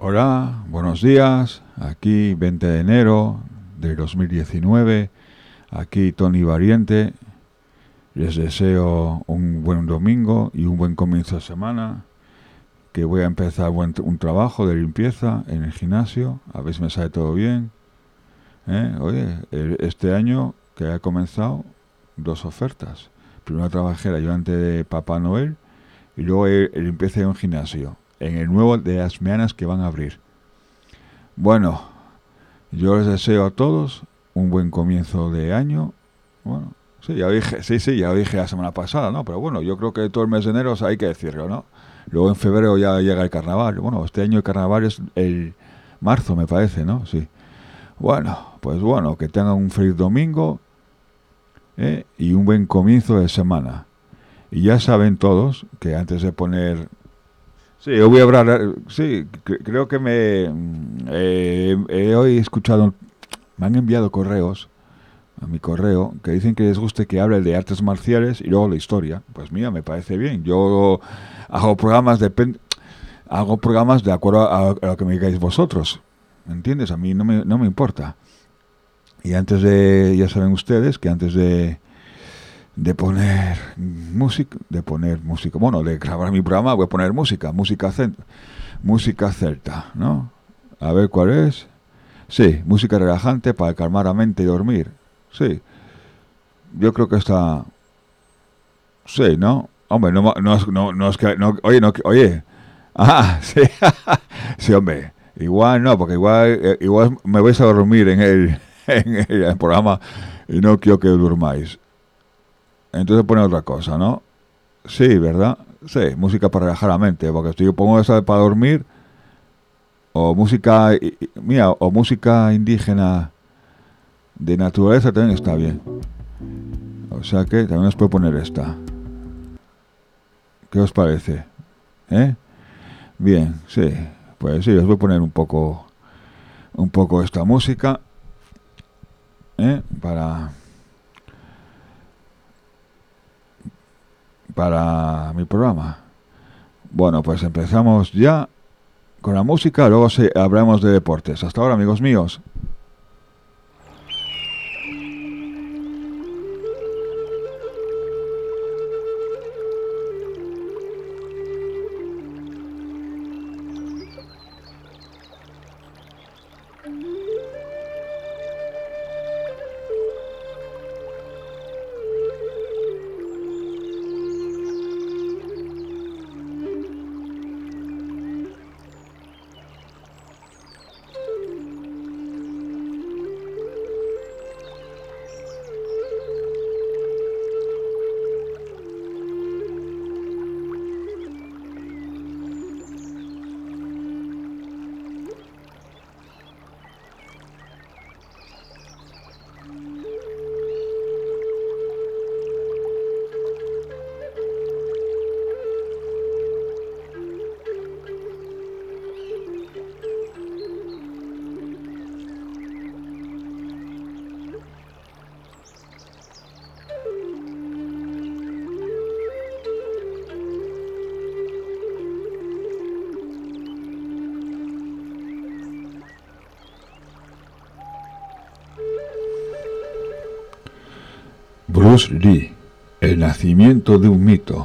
Hola, buenos días. Aquí 20 de enero de 2019. Aquí Tony Valiente. Les deseo un buen domingo y un buen comienzo de semana. Que voy a empezar un trabajo de limpieza en el gimnasio. A ver si me sale todo bien. Oye, este año que ha comenzado, dos ofertas. Primero trabajé el ayudante de Papá Noel y luego limpieza de un gimnasio. En el nuevo de las Meanas que van a abrir. Bueno, yo les deseo a todos un buen comienzo de año. Bueno, sí, ya lo dije la semana pasada, ¿no? Pero bueno, yo creo que todo el mes de enero hay que decirlo, ¿no? Luego en febrero ya llega el carnaval. Bueno, este año el carnaval es el marzo, me parece, ¿no? Sí. Bueno, pues bueno, que tengan un feliz domingo y un buen comienzo de semana. Y ya saben todos que antes de poner... Sí, yo voy a hablar, sí, creo que he hoy escuchado, me han enviado correos a mi correo que dicen que les guste que hable de artes marciales y luego la historia. Pues mira, me parece bien. Yo hago programas de acuerdo a lo que me digáis vosotros. ¿Me entiendes? A mí no me importa. Y ya saben ustedes que antes de poner música, bueno, de grabar mi programa voy a poner música celta, ¿no? A ver cuál es. Sí, música relajante para calmar la mente y dormir. Sí, yo creo que está... Sí, ¿no? Hombre, no es que... No, oye. Ah, sí, sí, hombre. Igual no, porque igual me vais a dormir en el programa y no quiero que durmáis. Entonces pone otra cosa, ¿no? Sí, ¿verdad? Sí, música para relajar la mente, porque si yo pongo esa para dormir, o o música indígena de naturaleza también está bien. O sea que también os puedo poner esta. ¿Qué os parece? Bien, sí. Pues sí, os voy a poner un poco esta música, para mi programa. Bueno, pues empezamos ya con la música, luego hablamos de deportes. Hasta ahora, amigos míos. Bruce Lee, el nacimiento de un mito.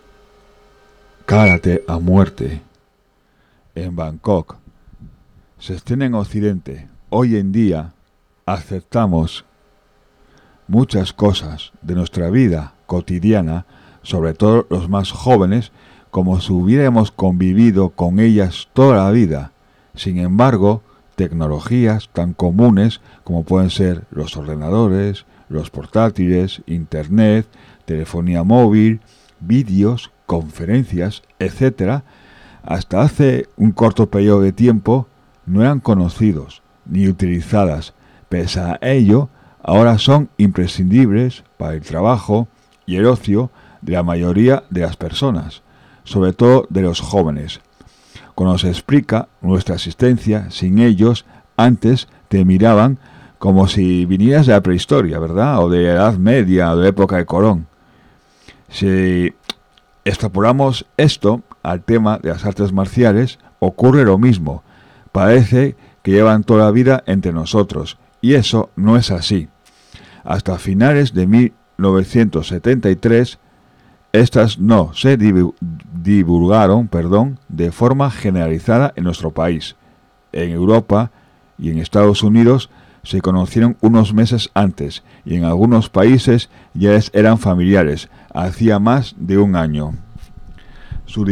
Karate a muerte. En Bangkok. Se estrena en Occidente. Hoy en día aceptamos muchas cosas de nuestra vida cotidiana, sobre todo los más jóvenes, como si hubiéramos convivido con ellas toda la vida. Sin embargo, tecnologías tan comunes como pueden ser los ordenadores, los portátiles, internet, telefonía móvil, vídeos, conferencias, etc., hasta hace un corto periodo de tiempo no eran conocidos ni utilizadas. Pese a ello, ahora son imprescindibles para el trabajo y el ocio de la mayoría de las personas, sobre todo de los jóvenes. Cuando se explica nuestra existencia, sin ellos, antes te miraban como si vinieras de la prehistoria, ¿verdad? O de la Edad Media, o de la época de Colón. Si extrapolamos esto al tema de las artes marciales, ocurre lo mismo. Parece que llevan toda la vida entre nosotros, y eso no es así. Hasta finales de 1973, estas no se divulgaron, de forma generalizada en nuestro país. En Europa y en Estados Unidos se conocieron unos meses antes, y en algunos países ya eran familiares, hacía más de un año. Su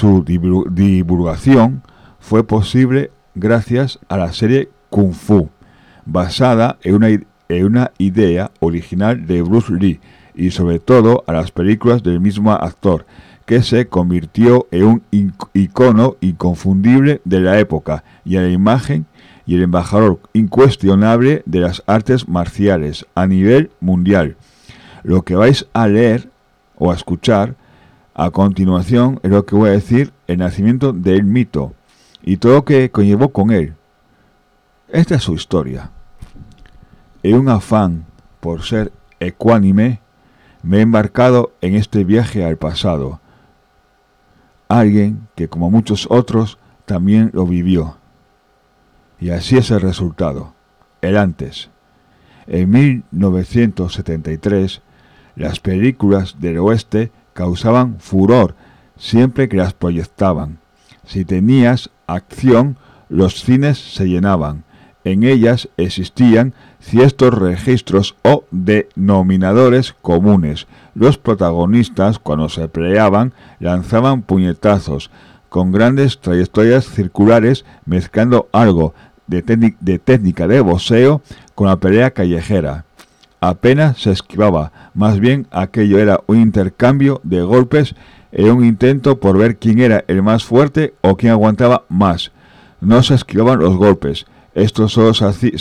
divulgación fue posible gracias a la serie Kung Fu, basada en una idea original de Bruce Lee, y sobre todo a las películas del mismo actor, que se convirtió en un icono inconfundible de la época y a la imagen y el embajador incuestionable de las artes marciales a nivel mundial. Lo que vais a leer o a escuchar a continuación es lo que voy a decir: el nacimiento del mito y todo lo que conllevó con él. Esta es su historia. En un afán por ser ecuánime, me he embarcado en este viaje al pasado. Alguien que, como muchos otros, también lo vivió. Y así es el resultado, el antes. En 1973, las películas del oeste causaban furor siempre que las proyectaban. Si tenías acción, los cines se llenaban. En ellas existían ciertos registros o denominadores comunes. Los protagonistas, cuando se peleaban, lanzaban puñetazos con grandes trayectorias circulares, mezclando algo de técnica de boxeo con la pelea callejera. Apenas se esquivaba, más bien aquello era un intercambio de golpes en un intento por ver quién era el más fuerte o quién aguantaba más. No se esquivaban los golpes. Esto solo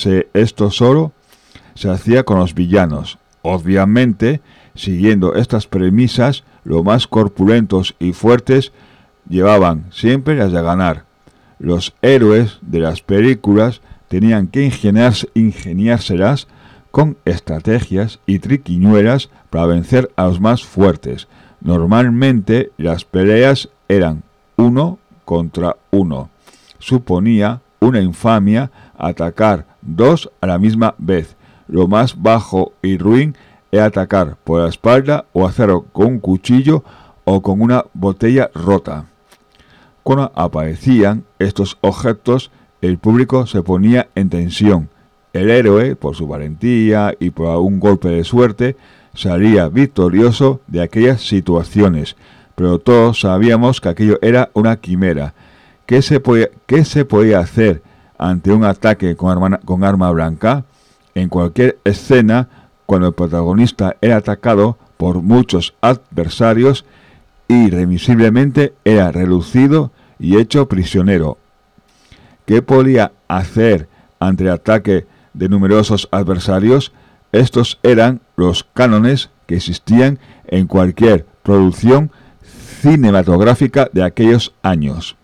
se hacía con los villanos. Obviamente, siguiendo estas premisas, los más corpulentos y fuertes llevaban siempre las de ganar. Los héroes de las películas tenían que ingeniárselas con estrategias y triquiñuelas para vencer a los más fuertes. Normalmente las peleas eran 1 contra 1. Suponía una infamia atacar 2 a la misma vez. Lo más bajo y ruin era atacar por la espalda o hacerlo con un cuchillo o con una botella rota. Cuando aparecían estos objetos, el público se ponía en tensión. El héroe, por su valentía y por un golpe de suerte, salía victorioso de aquellas situaciones, pero todos sabíamos que aquello era una quimera. ¿Qué se podía hacer ante un ataque con arma blanca? En cualquier escena, cuando el protagonista era atacado por muchos adversarios, irremisiblemente era reducido y hecho prisionero. ¿Qué podía hacer ante el ataque de numerosos adversarios? Estos eran los cánones que existían en cualquier producción cinematográfica de aquellos años.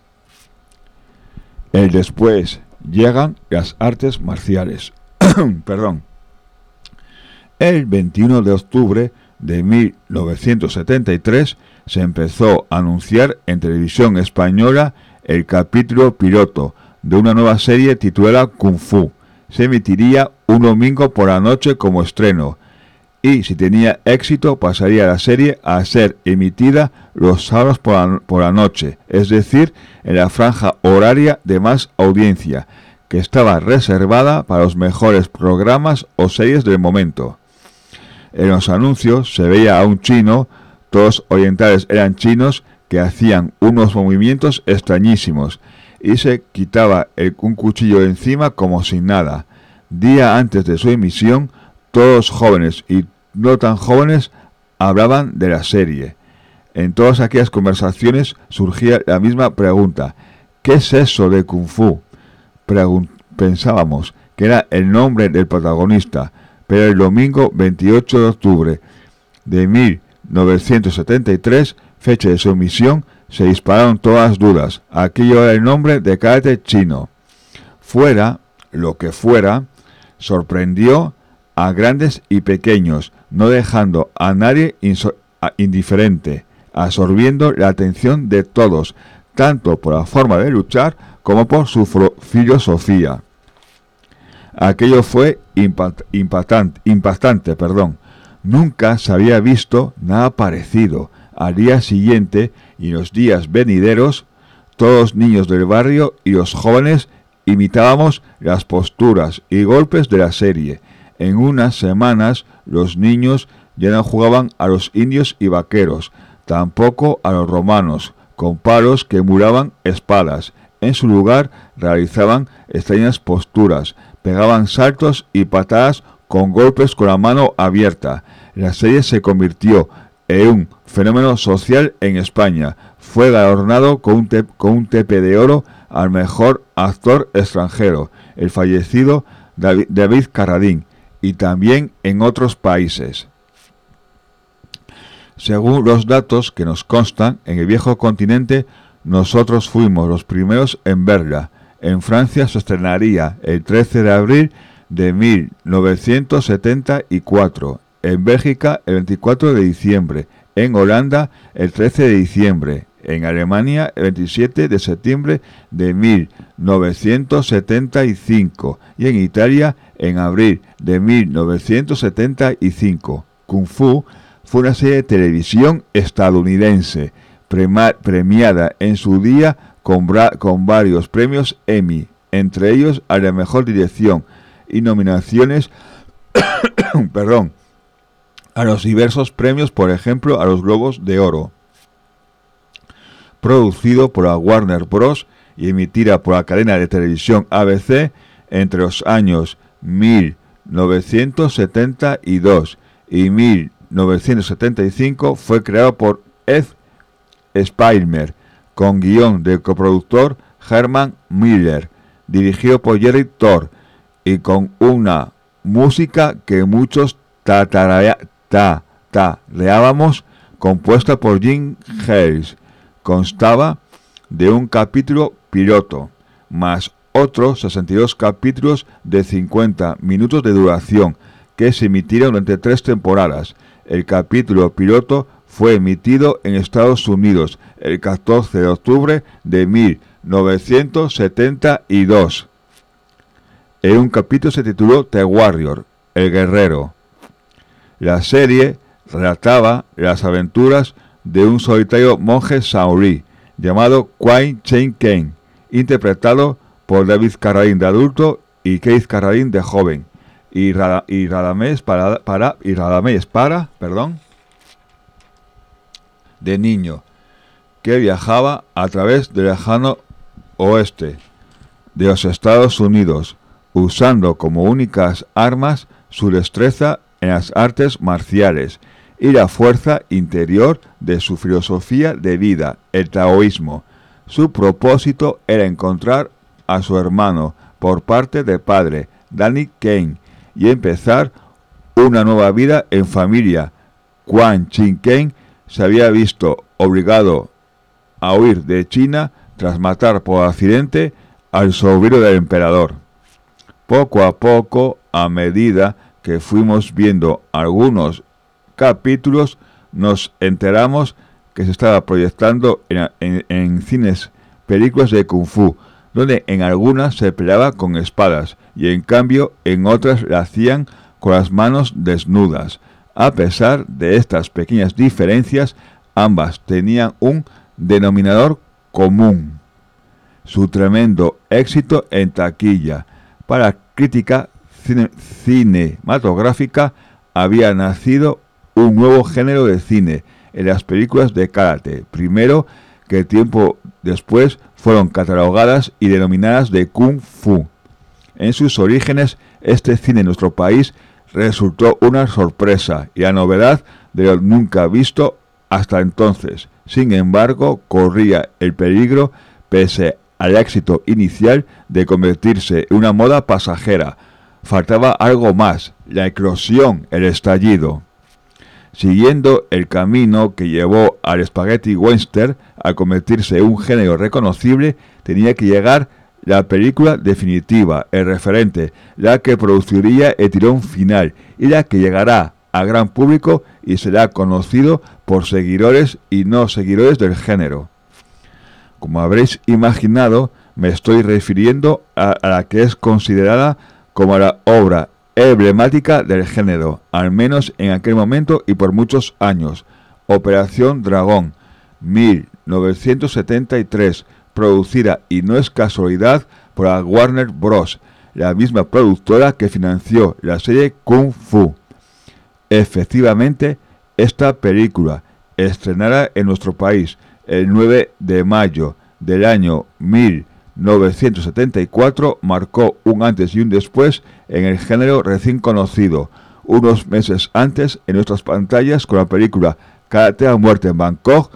El después llegan las artes marciales. Perdón. El 21 de octubre de 1973 se empezó a anunciar en televisión española el capítulo piloto de una nueva serie titulada Kung Fu. Se emitiría un domingo por la noche como estreno, y si tenía éxito pasaría la serie a ser emitida los sábados por la noche, es decir, en la franja horaria de más audiencia, que estaba reservada para los mejores programas o series del momento. En los anuncios se veía a un chino, todos orientales eran chinos, que hacían unos movimientos extrañísimos y se quitaba un cuchillo de encima como sin nada. Día antes de su emisión, todos jóvenes y no tan jóvenes hablaban de la serie. En todas aquellas conversaciones surgía la misma pregunta: ¿qué es eso de Kung Fu? Pensábamos que era el nombre del protagonista, pero el domingo 28 de octubre de 1973, fecha de su emisión, se dispararon todas las dudas. Aquello era el nombre de karate chino. Fuera lo que fuera, sorprendió a grandes y pequeños, no dejando a nadie indiferente, absorbiendo la atención de todos, tanto por la forma de luchar como por su filosofía. Aquello fue impactante. Nunca se había visto nada parecido. Al día siguiente y en los días venideros, todos los niños del barrio y los jóvenes imitábamos las posturas y golpes de la serie. En unas semanas los niños ya no jugaban a los indios y vaqueros, tampoco a los romanos, con palos que emulaban espadas. En su lugar realizaban extrañas posturas, pegaban saltos y patadas con golpes con la mano abierta. La serie se convirtió en un fenómeno social en España. Fue galardonado con un TP de oro al mejor actor extranjero, el fallecido David Carradine, y también en otros países. Según los datos que nos constan, en el viejo continente nosotros fuimos los primeros en verla. En Francia se estrenaría el 13 de abril de 1974, en Bélgica el 24 de diciembre, en Holanda el 13 de diciembre, en Alemania el 27 de septiembre de 1975 y en Italia en abril de 1975. Kung Fu fue una serie de televisión estadounidense premiada en su día con varios premios Emmy, entre ellos a la mejor dirección y nominaciones a los diversos premios, por ejemplo a los Globos de Oro. Producido por la Warner Bros. Y emitida por la cadena de televisión ABC entre los años 1972 y 1975, fue creado por Ed Spielberg, con guión del coproductor Herman Miller, dirigido por Jerry Thor, y con una música que muchos tarareábamos, compuesta por Jim Hayes. Constaba de un capítulo piloto, más otros 62 capítulos de 50 minutos de duración, que se emitieron durante 3 temporadas. El capítulo piloto fue emitido en Estados Unidos el 14 de octubre de 1972. En un capítulo se tituló The Warrior, el guerrero. La serie relataba las aventuras de un solitario monje shaolí llamado Quan Chen Ken, interpretado por David Carradine de adulto y Keith Carradine de joven, y Radamés para de niño, que viajaba a través del lejano oeste de los Estados Unidos, usando como únicas armas su destreza en las artes marciales y la fuerza interior de su filosofía de vida, el taoísmo. Su propósito era encontrar a su hermano por parte de padre, Danny Kane, y empezar una nueva vida en familia. Quan Chen Ken se había visto obligado a huir de China tras matar por accidente al sobrino del emperador. Poco a poco, a medida que fuimos viendo algunos capítulos, nos enteramos que se estaba proyectando en cines películas de Kung Fu, donde en algunas se peleaba con espadas y en cambio en otras la hacían con las manos desnudas. A pesar de estas pequeñas diferencias, ambas tenían un denominador común: su tremendo éxito en taquilla. Para la crítica cinematográfica había nacido un nuevo género de cine en las películas de karate, primero que tiempo después fueron catalogadas y denominadas de Kung Fu. En sus orígenes, este cine en nuestro país resultó una sorpresa y la novedad de lo nunca visto hasta entonces. Sin embargo, corría el peligro, pese al éxito inicial, de convertirse en una moda pasajera. Faltaba algo más: la eclosión, el estallido. Siguiendo el camino que llevó al spaghetti western a convertirse en un género reconocible, tenía que llegar la película definitiva, el referente, la que produciría el tirón final y la que llegará a gran público y será conocido por seguidores y no seguidores del género. Como habréis imaginado, Me estoy refiriendo a la que es considerada como la obra emblemática del género, al menos en aquel momento y por muchos años. Operación Dragón, 1973, producida, y no es casualidad, por la Warner Bros., la misma productora que financió la serie Kung Fu. Efectivamente, esta película, estrenada en nuestro país el 9 de mayo del año 1974, marcó un antes y un después en el género recién conocido, unos meses antes en nuestras pantallas con la película Karate a muerte en Bangkok,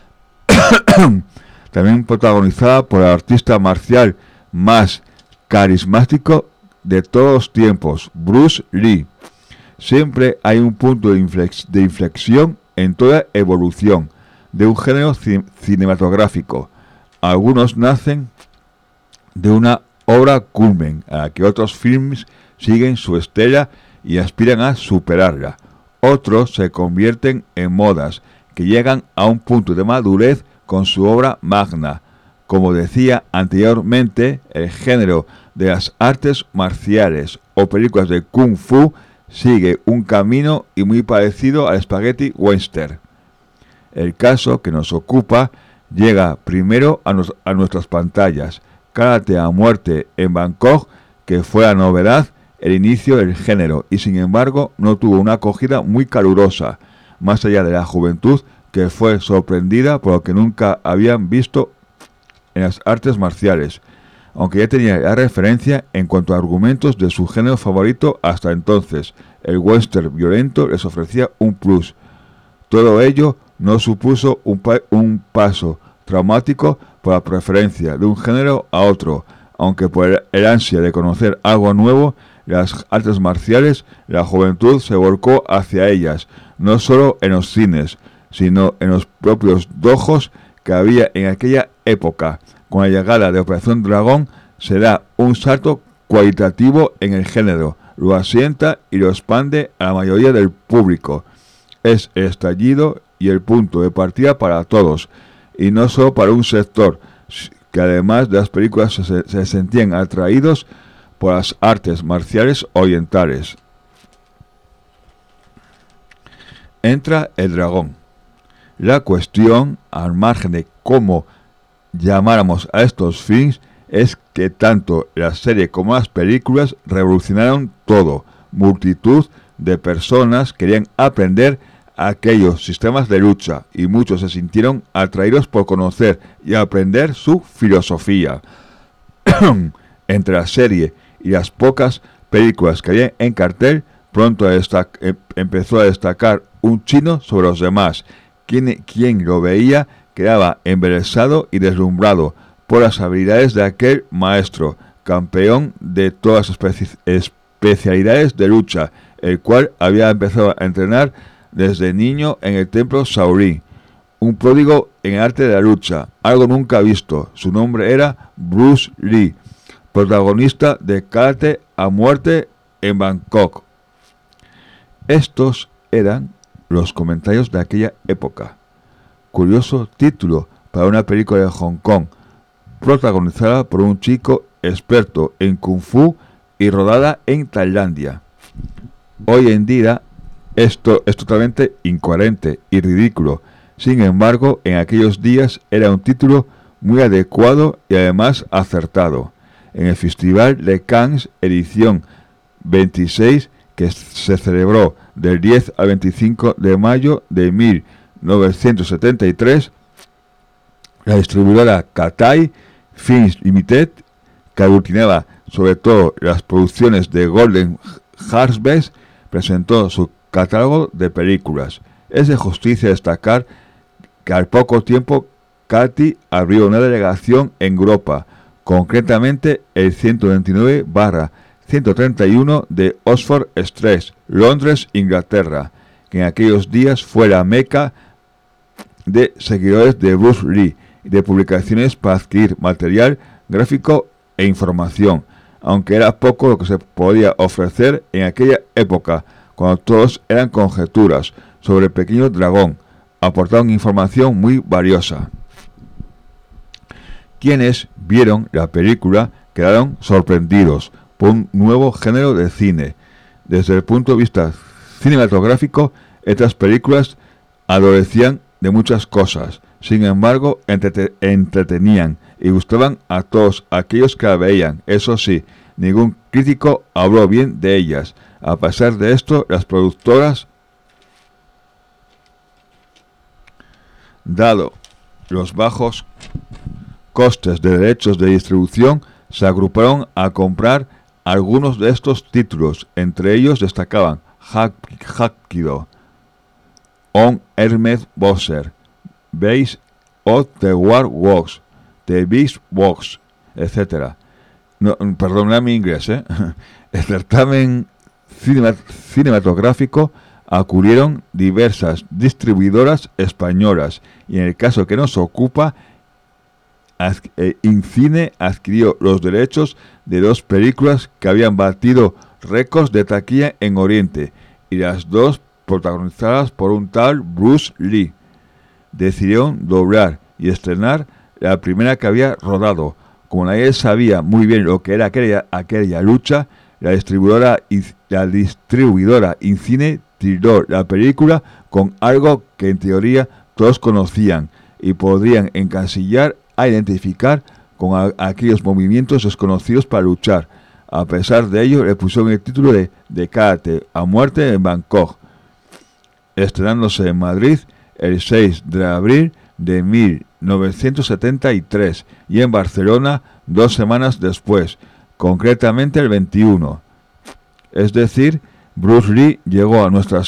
también protagonizada por el artista marcial más carismático de todos los tiempos, Bruce Lee. Siempre hay un punto de inflexión en toda evolución de un género cinematográfico. Algunos nacen de una obra culmen a la que otros filmes siguen su estela y aspiran a superarla. Otros se convierten en modas que llegan a un punto de madurez con su obra magna. Como decía anteriormente, el género de las artes marciales o películas de Kung Fu sigue un camino y muy parecido al spaghetti western. El caso que nos ocupa llega primero a nuestras pantallas. Karate a muerte en Bangkok, que fue la novedad, el inicio del género, y sin embargo no tuvo una acogida muy calurosa, más allá de la juventud que fue sorprendida por lo que nunca habían visto en las artes marciales, aunque ya tenía la referencia en cuanto a argumentos de su género favorito hasta entonces. El western violento les ofrecía un plus. Todo ello no supuso un paso traumático por la preferencia de un género a otro, aunque por el ansia de conocer algo nuevo, las artes marciales, la juventud se volcó hacia ellas, no solo en los cines, sino en los propios dojos que había en aquella época. Con la llegada de Operación Dragón se da un salto cualitativo en el género, lo asienta y lo expande a la mayoría del público. Es el estallido y el punto de partida para todos, y no solo para un sector, que además de las películas se sentían atraídos por las artes marciales orientales. Entra el dragón. La cuestión, al margen de cómo llamáramos a estos films, es que tanto la serie como las películas revolucionaron todo. Multitud de personas querían aprender aquellos sistemas de lucha y muchos se sintieron atraídos por conocer y aprender su filosofía. Entre la serie y las pocas películas que había en cartel, pronto empezó a destacar un chino sobre los demás. Quien lo veía quedaba embelesado y deslumbrado por las habilidades de aquel maestro, campeón de todas las especialidades de lucha, el cual había empezado a entrenar desde niño en el templo Shaolin. Un pródigo en el arte de la lucha, algo nunca visto. Su nombre era Bruce Lee, protagonista de Karate a muerte en Bangkok. Estos eran los comentarios de aquella época. Curioso título para una película de Hong Kong, protagonizada por un chico experto en Kung Fu y rodada en Tailandia. Hoy en día esto es totalmente incoherente y ridículo. Sin embargo, en aquellos días era un título muy adecuado y además acertado. En el Festival de Cannes, edición 26, que se celebró del 10 al 25 de mayo de 1973, la distribuidora Cathay Films Limited, que aglutinaba sobre todo las producciones de Golden Harvest, presentó su catálogo de películas. Es de justicia destacar que al poco tiempo Cathay abrió una delegación en Europa, concretamente el 129/131 de Oxford Street, Londres, Inglaterra, que en aquellos días fue la meca de seguidores de Bruce Lee y de publicaciones para adquirir material gráfico e información, aunque era poco lo que se podía ofrecer en aquella época, cuando todos eran conjeturas sobre el pequeño dragón. Aportaron información muy valiosa. Quienes vieron la película quedaron sorprendidos por un nuevo género de cine. Desde el punto de vista cinematográfico, estas películas adolecían de muchas cosas. Sin embargo, entretenían y gustaban a todos aquellos que la veían. Eso sí, ningún crítico habló bien de ellas. A pesar de esto, las productoras, dado los bajos costes de derechos de distribución, se agruparon a comprar algunos de estos títulos. Entre ellos destacaban Hapkido, On Hermes Bowser, Base of the War Walks, The Beast Walks, etc. No, perdonad mi inglés, El certamen cinematográfico acudieron diversas distribuidoras españolas y en el caso que nos ocupa, Incine adquirió los derechos de 2 películas que habían batido récords de taquilla en Oriente y las 2 protagonizadas por un tal Bruce Lee. Decidieron doblar y estrenar la primera que había rodado. Como nadie sabía muy bien lo que era aquella lucha, la distribuidora Incine tiró la película con algo que en teoría todos conocían y podrían encasillar a identificar con aquellos movimientos desconocidos para luchar. A pesar de ello, le pusieron el título de Karate a muerte en Bangkok, estrenándose en Madrid el 6 de abril de 1973 y en Barcelona 2 semanas después, concretamente el 21. Es decir, Bruce Lee llegó a nuestro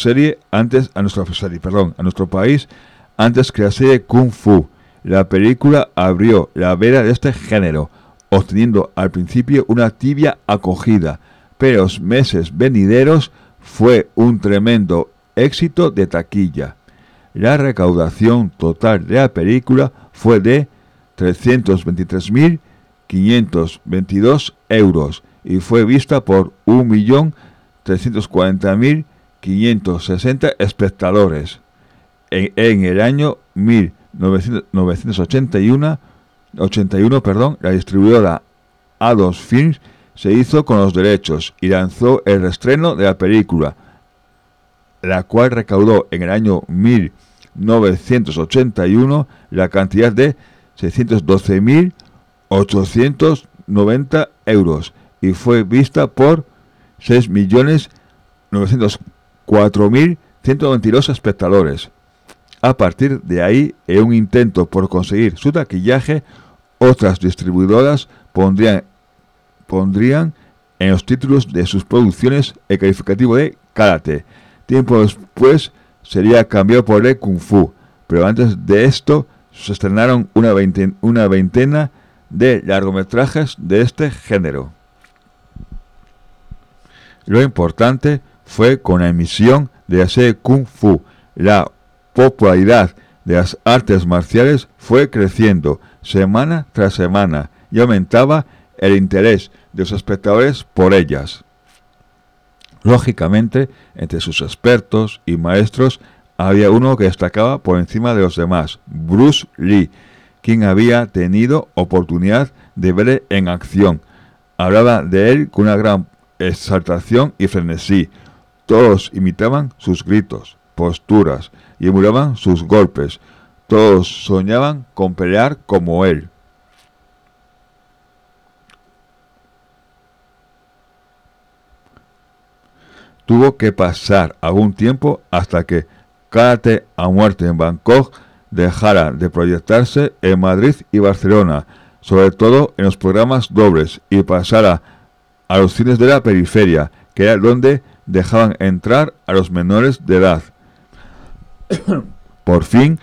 país antes que la serie Kung Fu. La película abrió la veda de este género, obteniendo al principio una tibia acogida, pero los meses venideros fue un tremendo éxito de taquilla. La recaudación total de la película fue de 323.522 euros y fue vista por 1.340.560 espectadores. En el año 1981, la distribuidora A2 Films se hizo con los derechos y lanzó el reestreno de la película, la cual recaudó en el año 1981 la cantidad de 612.890 euros y fue vista por 6.904.122 espectadores. A partir de ahí, en un intento por conseguir su taquillaje, otras distribuidoras pondrían en los títulos de sus producciones el calificativo de Karate. Tiempo después sería cambiado por el Kung Fu, pero antes de esto se estrenaron una veintena de largometrajes de este género. Lo importante fue con la emisión de la serie Kung Fu. La popularidad de las artes marciales fue creciendo semana tras semana y aumentaba el interés de los espectadores por ellas. Lógicamente, entre sus expertos y maestros había uno que destacaba por encima de los demás, Bruce Lee, quien había tenido oportunidad de ver en acción. Hablaba de él con una gran exaltación y frenesí. Todos imitaban sus gritos, posturas y emulaban sus golpes. Todos soñaban con pelear como él. Tuvo que pasar algún tiempo hasta que Karate a muerte en Bangkok dejara de proyectarse en Madrid y Barcelona, sobre todo en los programas dobles, y pasara a los cines de la periferia, que era donde dejaban entrar a los menores de edad. Por fin,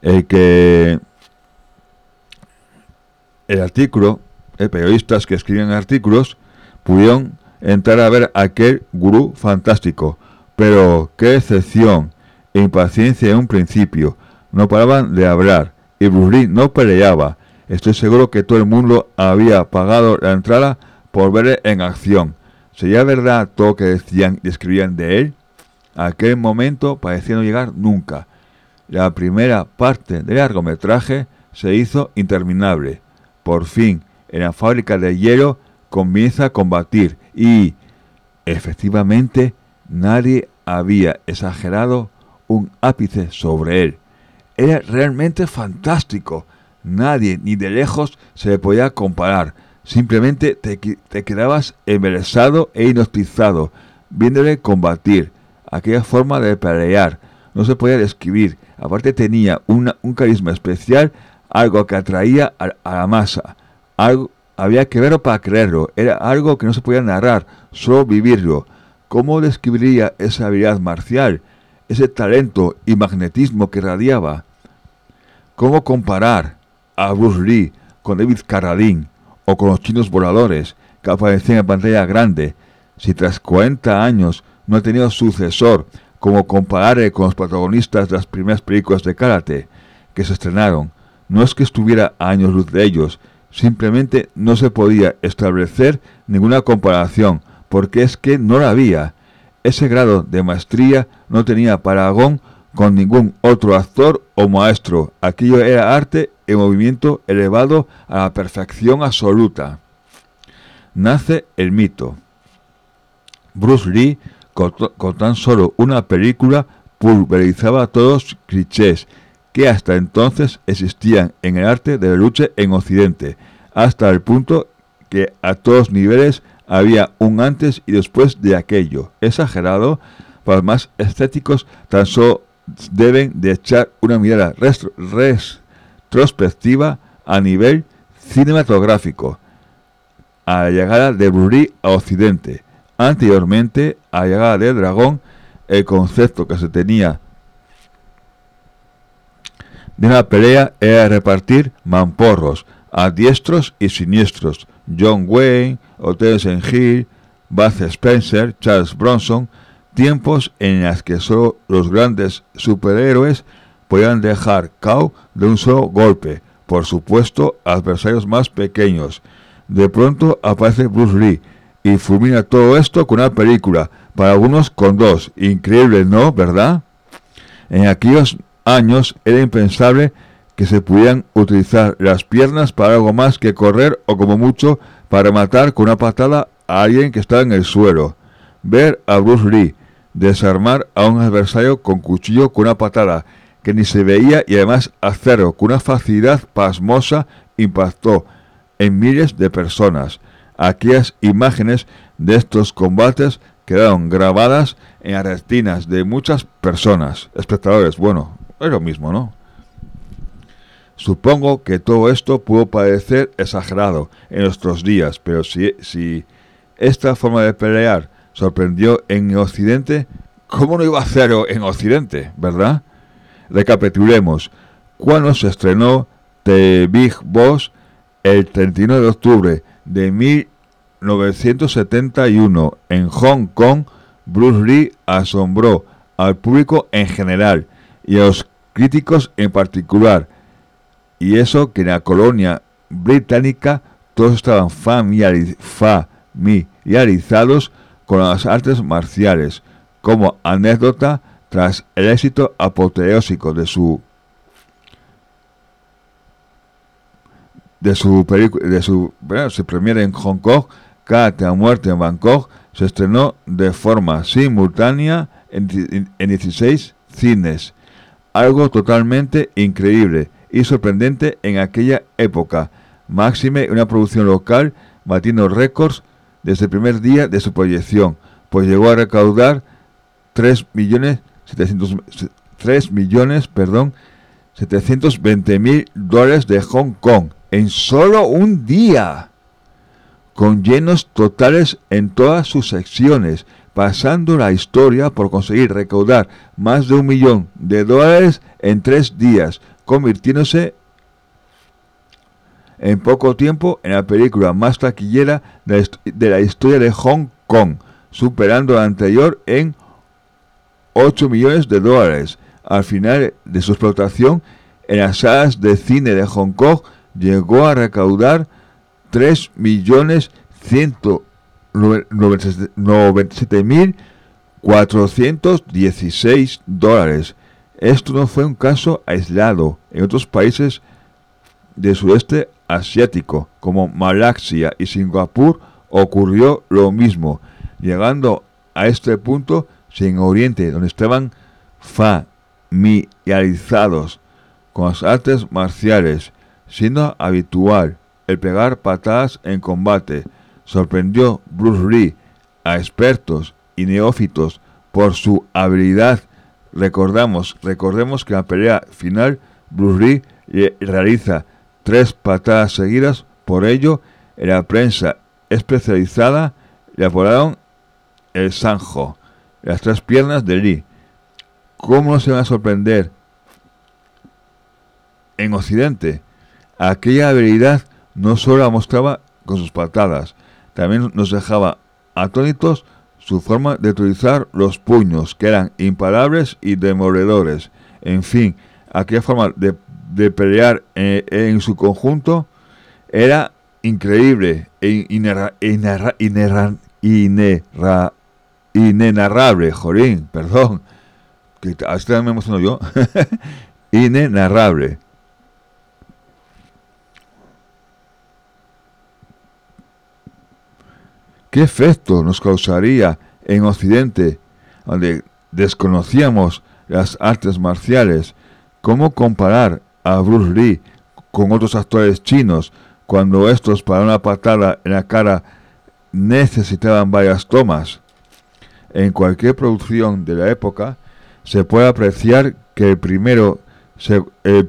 periodistas que escribían artículos pudieron entrar a ver aquel gurú fantástico, pero qué decepción e impaciencia en un principio. No paraban de hablar y Bruce Lee no peleaba. Estoy seguro que todo el mundo había pagado la entrada por verle en acción. ¿Sería verdad todo lo que decían y escribían de él? Aquel momento parecía no llegar nunca. La primera parte del largometraje se hizo interminable. por fin, en la fábrica de hielo, comienza a combatir y, efectivamente, nadie había exagerado un ápice sobre él. Era realmente fantástico. Nadie, ni de lejos, se le podía comparar. Simplemente te quedabas embelesado e hipnotizado, viéndole combatir. Aquella forma de pelear no se podía describir. Aparte tenía un carisma especial, algo que atraía a la masa. Algo, había que verlo para creerlo. Era algo que no se podía narrar, solo vivirlo. ¿Cómo describiría esa habilidad marcial? Ese talento y magnetismo que irradiaba. ¿Cómo comparar a Bruce Lee con David Carradine o con los chinos voladores que aparecían en pantalla grande, si tras 40 años no ha tenido sucesor? Como compararle con los protagonistas de las primeras películas de karate que se estrenaron. No es que estuviera a años luz de ellos, simplemente no se podía establecer ninguna comparación, porque es que no la había. Ese grado de maestría no tenía parangón con ningún otro actor o maestro. Aquello era arte en movimiento elevado a la perfección absoluta. Nace el mito. Bruce Lee, con tan solo una película, pulverizaba todos los clichés que hasta entonces existían en el arte de la lucha en Occidente, hasta el punto que a todos niveles había un antes y después de aquello. Exagerado, para los más estéticos tan solo deben de echar una mirada retrospectiva a nivel cinematográfico a la llegada de Bruce Lee a Occidente. Anteriormente, a la llegada del dragón, el concepto que se tenía de una pelea era repartir mamporros a diestros y siniestros. John Wayne, Terence Hill, Bud Spencer, Charles Bronson, tiempos en los que solo los grandes superhéroes podían dejar KO de un solo golpe, por supuesto, adversarios más pequeños. De pronto aparece Bruce Lee y fulmina todo esto con una película, para algunos con dos. Increíble, ¿no? ¿Verdad? En aquellos años era impensable que se pudieran utilizar las piernas para algo más que correr o como mucho para matar con una patada a alguien que estaba en el suelo. Ver a Bruce Lee desarmar a un adversario con cuchillo con una patada que ni se veía y además hacerlo con una facilidad pasmosa impactó en miles de personas. Aquellas imágenes de estos combates quedaron grabadas en las retinas de muchas personas, espectadores. Bueno, es lo mismo, ¿no? Supongo que todo esto pudo parecer exagerado en nuestros días, pero si esta forma de pelear sorprendió en Occidente, ¿cómo no iba a hacerlo en Occidente, verdad? Recapitulemos. Cuando se estrenó The Big Boss el 31 de octubre de 1971 en Hong Kong, Bruce Lee asombró al público en general y a los críticos en particular. Y eso que en la colonia británica todos estaban familiarizados con las artes marciales. Como anécdota, tras el éxito apoteósico de su premiere en Hong Kong, Karate a muerte en Bangkok se estrenó de forma simultánea en 16 cines. Algo totalmente increíble y sorprendente en aquella época. Máxime una producción local batiendo récords desde el primer día de su proyección, pues llegó a recaudar 3.720.000 dólares de Hong Kong en solo un día, con llenos totales en todas sus secciones, pasando la historia por conseguir recaudar más de $1 millón en 3 días, convirtiéndose en poco tiempo en la película más taquillera de la historia de Hong Kong, superando la anterior en $8 millones. Al final de su explotación en las salas de cine de Hong Kong, llegó a recaudar $3.197.416. Esto no fue un caso aislado. En otros países del sudeste asiático como Malasia y Singapur ocurrió lo mismo, llegando a este punto si en Oriente, donde estaban familiarizados con las artes marciales, siendo habitual el pegar patadas en combate, sorprendió Bruce Lee a expertos y neófitos por su habilidad. Recordemos que en la pelea final Bruce Lee realiza 3 patadas seguidas. Por ello, en la prensa especializada le apodaron el Sanjo, las 3 piernas de Lee. ¿Cómo no se van a sorprender en Occidente? Aquella habilidad no solo la mostraba con sus patadas, también nos dejaba atónitos su forma de utilizar los puños, que eran imparables y demoledores. En fin, aquella forma de pelear en su conjunto era increíble e inenarrable, jolín, perdón, que hasta me emociono yo, inenarrable. ¿Qué efecto nos causaría en Occidente, donde desconocíamos las artes marciales? ¿Cómo comparar a Bruce Lee con otros actores chinos cuando estos para una patada en la cara necesitaban varias tomas? En cualquier producción de la época se puede apreciar que el primero se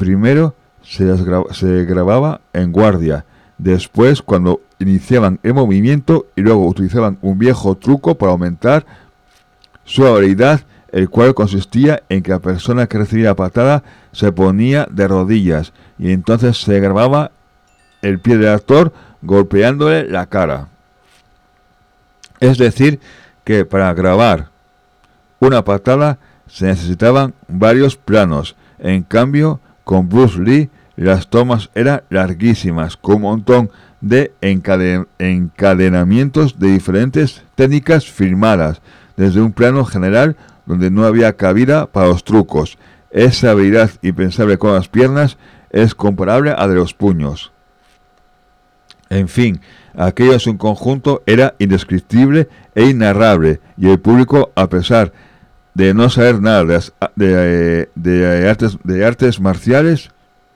grababa en guardia, después cuando iniciaban el movimiento, y luego utilizaban un viejo truco para aumentar su habilidad, el cual consistía en que la persona que recibía la patada se ponía de rodillas y entonces se grababa el pie del actor golpeándole la cara. Es decir, que para grabar una patada se necesitaban varios planos. En cambio, con Bruce Lee las tomas eran larguísimas, con un montón de encadenamientos de diferentes técnicas filmadas, desde un plano general donde no había cabida para los trucos. Esa habilidad impensable con las piernas es comparable a de los puños. En fin, aquello en su conjunto era indescriptible e inarrable, y el público, a pesar de no saber nada de artes marciales,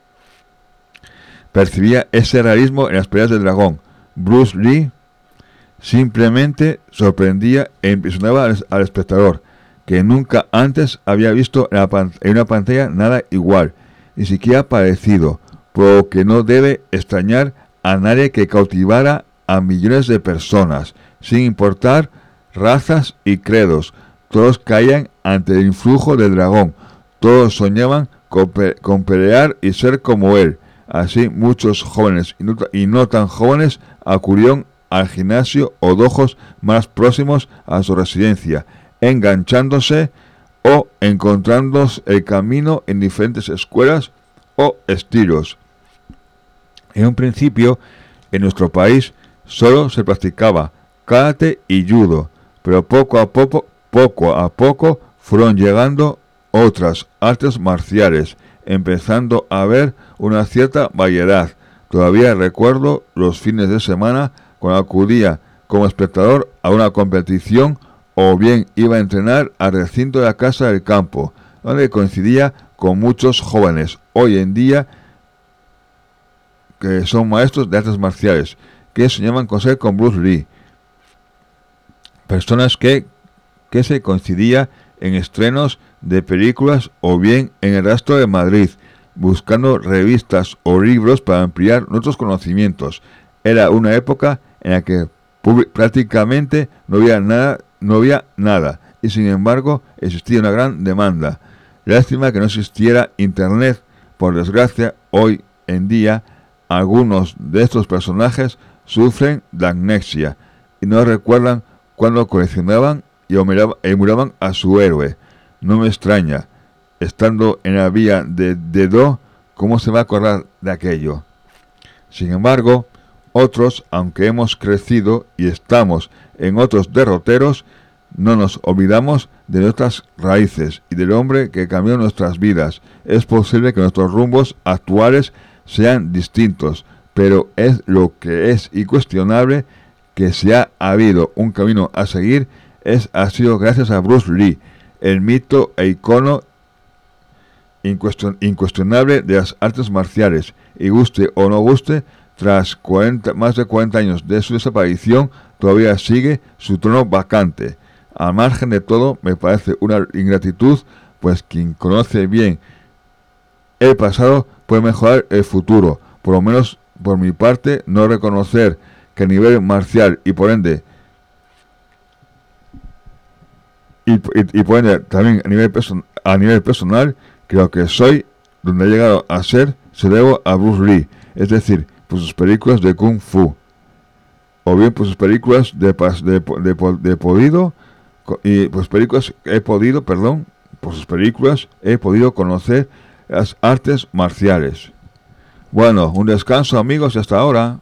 percibía ese realismo en las peleas del dragón. Bruce Lee simplemente sorprendía e impresionaba al espectador, que nunca antes había visto en una pantalla nada igual, ni siquiera parecido, por lo que no debe extrañar a nadie que cautivara a millones de personas, sin importar razas y credos. Todos caían ante el influjo del dragón, todos soñaban con pelear y ser como él. Así muchos jóvenes y no tan jóvenes acudieron al gimnasio o dojos más próximos a su residencia, enganchándose o encontrando el camino en diferentes escuelas o estilos. En un principio, en nuestro país solo se practicaba karate y judo, pero poco a poco fueron llegando otras artes marciales, empezando a haber una cierta variedad. Todavía recuerdo los fines de semana cuando acudía como espectador a una competición o bien iba a entrenar al recinto de la Casa del Campo, donde coincidía con muchos jóvenes hoy en día que son maestros de artes marciales, que soñaban con ser con Bruce Lee. Personas que se coincidía en estrenos de películas o bien en el rastro de Madrid, buscando revistas o libros para ampliar nuestros conocimientos. Era una época en la que prácticamente no había nada, y sin embargo existía una gran demanda. Lástima que no existiera internet. Por desgracia, hoy en día algunos de estos personajes sufren de amnesia y no recuerdan cuando coleccionaban y emulaban a su héroe. No me extraña, estando en la vía de Do, cómo se va a acordar de aquello. Sin embargo, otros, aunque hemos crecido y estamos en otros derroteros, no nos olvidamos de nuestras raíces y del hombre que cambió nuestras vidas. Es posible que nuestros rumbos actuales sean distintos, pero es lo que es incuestionable que si ha habido un camino a seguir, ha sido gracias a Bruce Lee, el mito e icono incuestionable de las artes marciales, y guste o no guste, tras más de 40 años de su desaparición, todavía sigue su trono vacante. Al margen de todo, me parece una ingratitud, pues quien conoce bien el pasado puede mejorar el futuro. Por lo menos por mi parte, no reconocer que a nivel marcial y por ende por ende también a nivel personal, creo que soy donde he llegado a ser, se debo a Bruce Lee, es decir, por sus películas de Kung Fu, o bien por sus películas de podido, y pues películas he podido, perdón, por sus películas he podido conocer las artes marciales. Bueno, un descanso amigos y hasta ahora.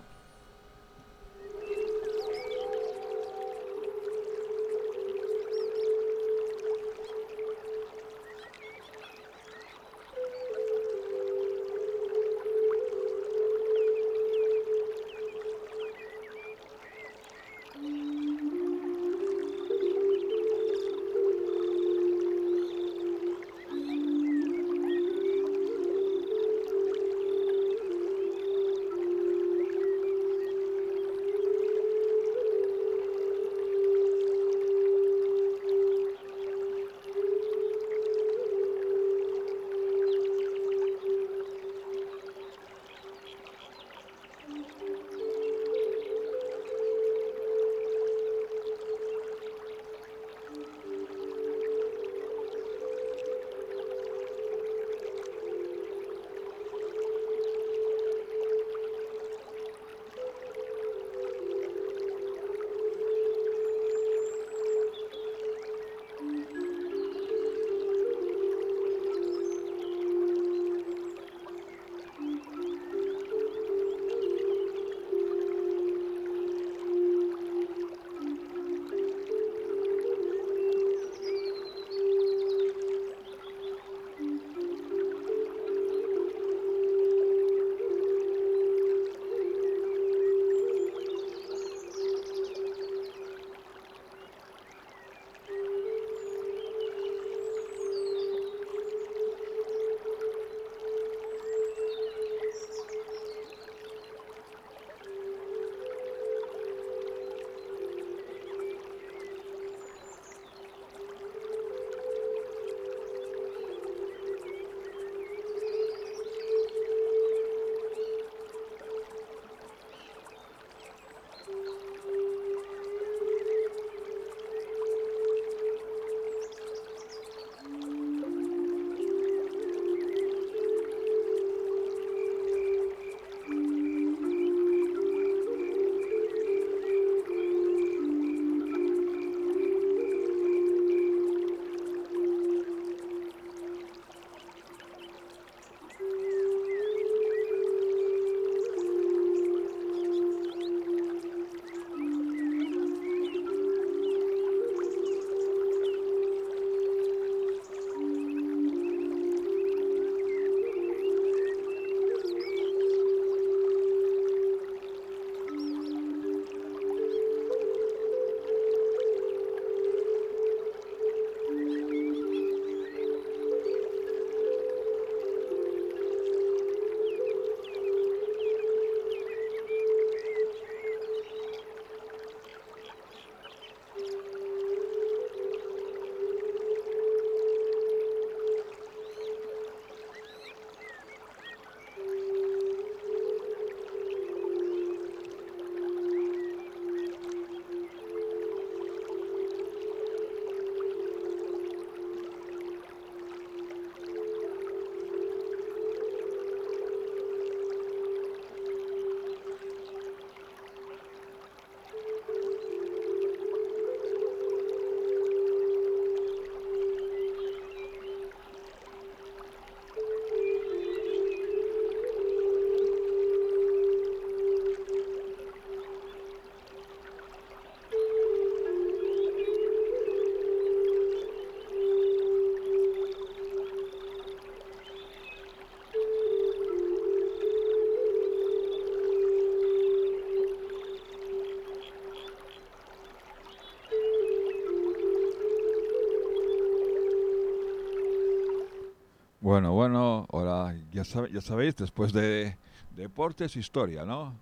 Bueno, ahora ya sabéis, después de deportes, historia, ¿no?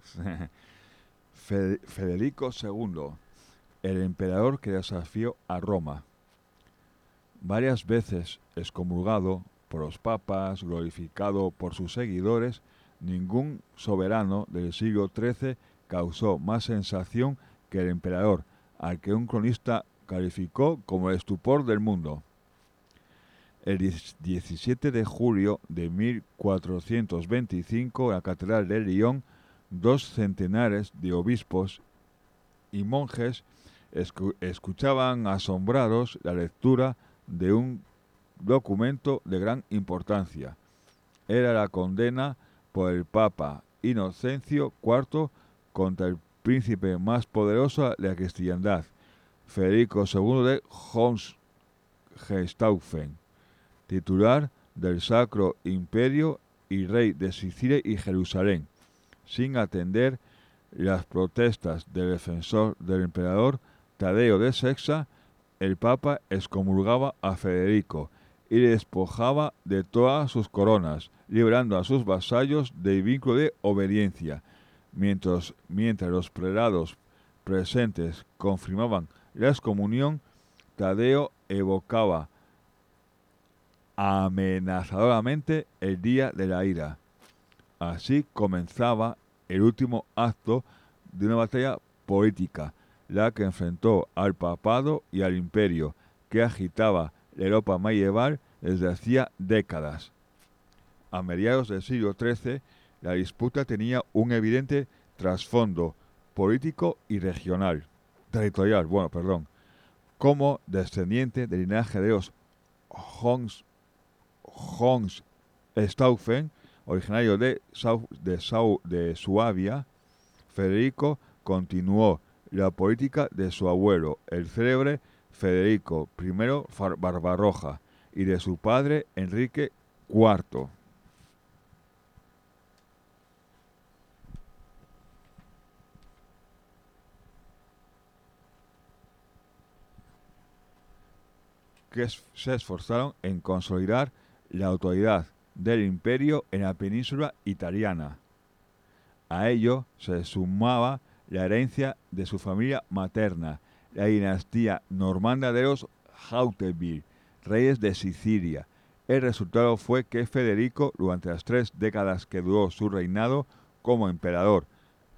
Federico II, el emperador que desafió a Roma. Varias veces excomulgado por los papas, glorificado por sus seguidores, ningún soberano del siglo XIII causó más sensación que el emperador, al que un cronista calificó como el estupor del mundo. El 17 de julio de 1425, en la Catedral de Lyon, dos centenares de obispos y monjes escuchaban asombrados la lectura de un documento de gran importancia. Era la condena por el Papa Inocencio IV contra el príncipe más poderoso de la cristiandad, Federico II de Hohenstaufen, titular del Sacro Imperio y rey de Sicilia y Jerusalén, sin atender las protestas del defensor del emperador Tadeo de Sexa. El Papa excomulgaba a Federico y le despojaba de todas sus coronas, librando a sus vasallos del vínculo de obediencia. Mientras los prelados presentes confirmaban la excomunión, Tadeo evocaba amenazadoramente el día de la ira. Así comenzaba el último acto de una batalla política, la que enfrentó al papado y al imperio, que agitaba la Europa medieval desde hacía décadas. A mediados del siglo XIII, la disputa tenía un evidente trasfondo político y territorial, como descendiente del linaje de los Hohenstaufen, originario de Suabia. Federico continuó la política de su abuelo, el célebre Federico I Barbarroja, y de su padre Enrique IV. Que se esforzaron en consolidar la autoridad del imperio en la península italiana. A ello se sumaba la herencia de su familia materna, la dinastía normanda de los Hauteville, reyes de Sicilia. El resultado fue que Federico, durante las 3 décadas que duró su reinado como emperador,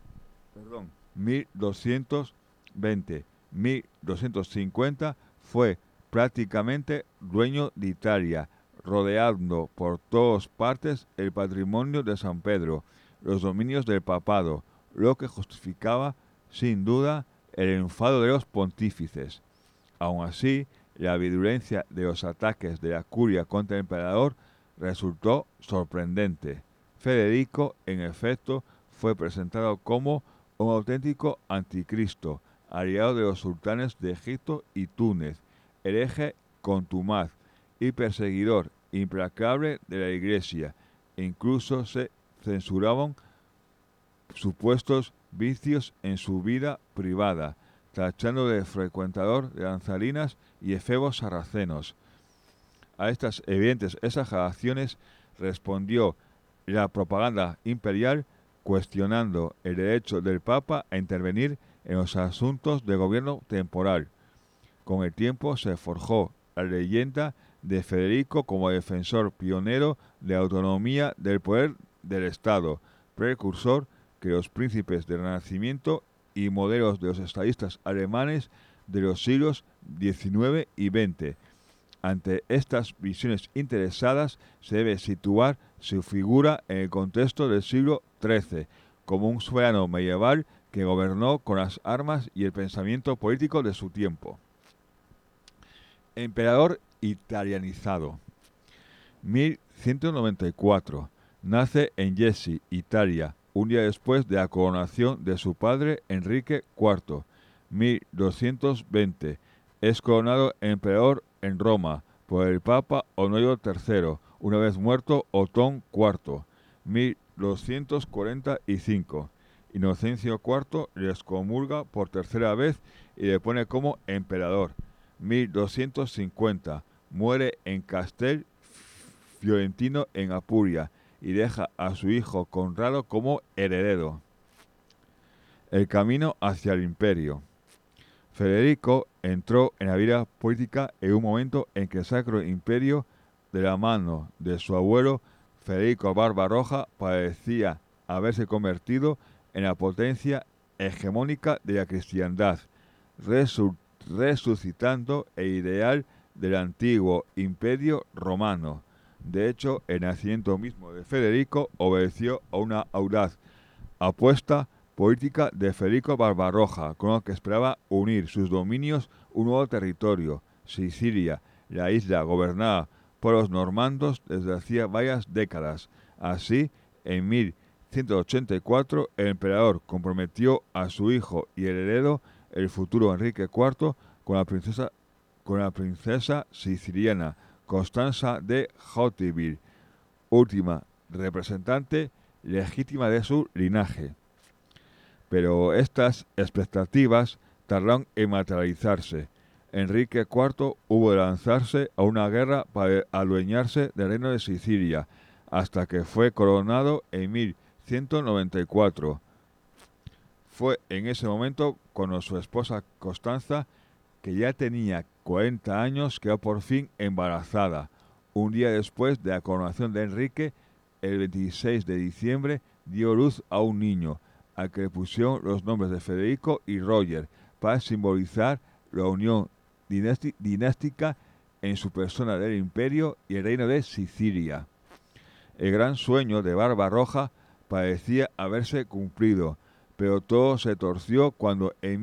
1220-1250, fue prácticamente dueño de Italia, rodeando por todas partes el patrimonio de San Pedro, los dominios del papado, lo que justificaba sin duda el enfado de los pontífices. Aun así, la virulencia de los ataques de la curia contra el emperador resultó sorprendente. Federico, en efecto, fue presentado como un auténtico anticristo, aliado de los sultanes de Egipto y Túnez, hereje contumaz y perseguidor implacable de la Iglesia. Incluso se censuraban supuestos vicios en su vida privada, tachando de frecuentador de danzarinas y efebos sarracenos. A estas evidentes exageraciones respondió la propaganda imperial, cuestionando el derecho del Papa a intervenir en los asuntos de gobierno temporal. Con el tiempo se forjó la leyenda de Federico como defensor pionero de la autonomía del poder del Estado, precursor que los príncipes del Renacimiento y modelos de los estadistas alemanes de los siglos XIX y XX. Ante estas visiones interesadas se debe situar su figura en el contexto del siglo XIII, como un soberano medieval que gobernó con las armas y el pensamiento político de su tiempo. Emperador italianizado. 1194. Nace en Jesi, Italia, un día después de la coronación de su padre Enrique IV. 1220. Es coronado emperador en Roma por el Papa Honorio III, una vez muerto Otón IV. 1245. Inocencio IV le excomulga por tercera vez y le pone como emperador. 1250. Muere en Castel fiorentino en Apulia y deja a su hijo Conrado como heredero. El camino hacia el imperio. Federico entró en la vida política en un momento en que el Sacro Imperio, de la mano de su abuelo Federico Barbarroja, parecía haberse convertido en la potencia hegemónica de la cristiandad, resucitando el ideal del antiguo imperio romano. De hecho, el nacimiento mismo de Federico obedeció a una audaz apuesta política de Federico Barbarroja, con la que esperaba unir sus dominios un nuevo territorio, Sicilia, la isla gobernada por los normandos desde hacía varias décadas. Así, en 1184, el emperador comprometió a su hijo y heredero, el futuro Enrique IV, con la princesa siciliana Constanza de Hauteville, última representante legítima de su linaje. Pero estas expectativas tardaron en materializarse. Enrique IV hubo de lanzarse a una guerra para adueñarse del reino de Sicilia, hasta que fue coronado en 1194. Fue en ese momento cuando su esposa Constanza, que ya tenía 40 años, quedó por fin embarazada. Un día después de la coronación de Enrique, el 26 de diciembre, dio luz a un niño, al que le pusieron los nombres de Federico y Roger, para simbolizar la unión dinástica en su persona del imperio y el reino de Sicilia. El gran sueño de Barbarroja parecía haberse cumplido, pero todo se torció cuando en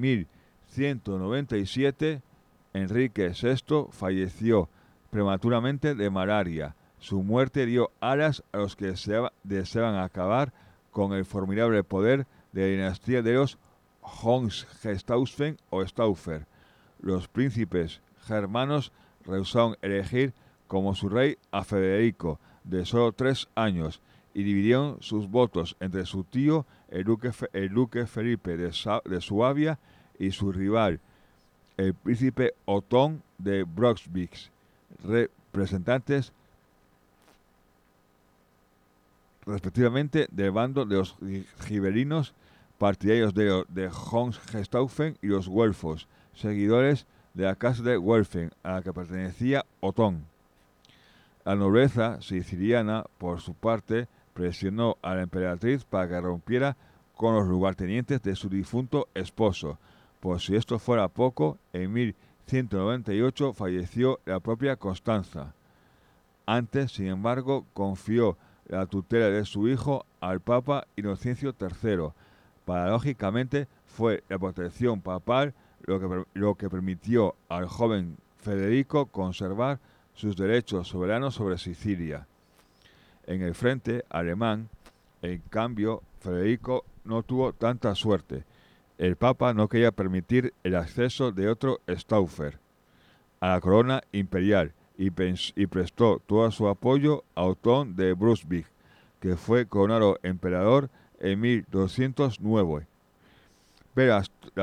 1197 Enrique VI falleció prematuramente de malaria. Su muerte dio alas a los que deseaban acabar con el formidable poder de la dinastía de los Hohenstaufen o Staufer. Los príncipes germanos rehusaron elegir como su rey a Federico, de solo 3 años, y dividieron sus votos entre su tío, el duque Felipe de Suabia, y su rival, el príncipe Otón de Brunswick, representantes respectivamente del bando de los gibelinos, partidarios de Hohenstaufen, y los güelfos, seguidores de la casa de Welfen, a la que pertenecía Otón. La nobleza siciliana, por su parte, presionó a la emperatriz para que rompiera con los lugartenientes de su difunto esposo. Por si esto fuera poco, en 1198 falleció la propia Constanza. Antes, sin embargo, confió la tutela de su hijo al Papa Inocencio III. Paradójicamente, fue la protección papal lo que permitió al joven Federico conservar sus derechos soberanos sobre Sicilia. En el frente alemán, en cambio, Federico no tuvo tanta suerte. El Papa no quería permitir el acceso de otro Staufer a la corona imperial y prestó todo su apoyo a Otón de Brunswick, que fue coronado emperador en 1209. Pero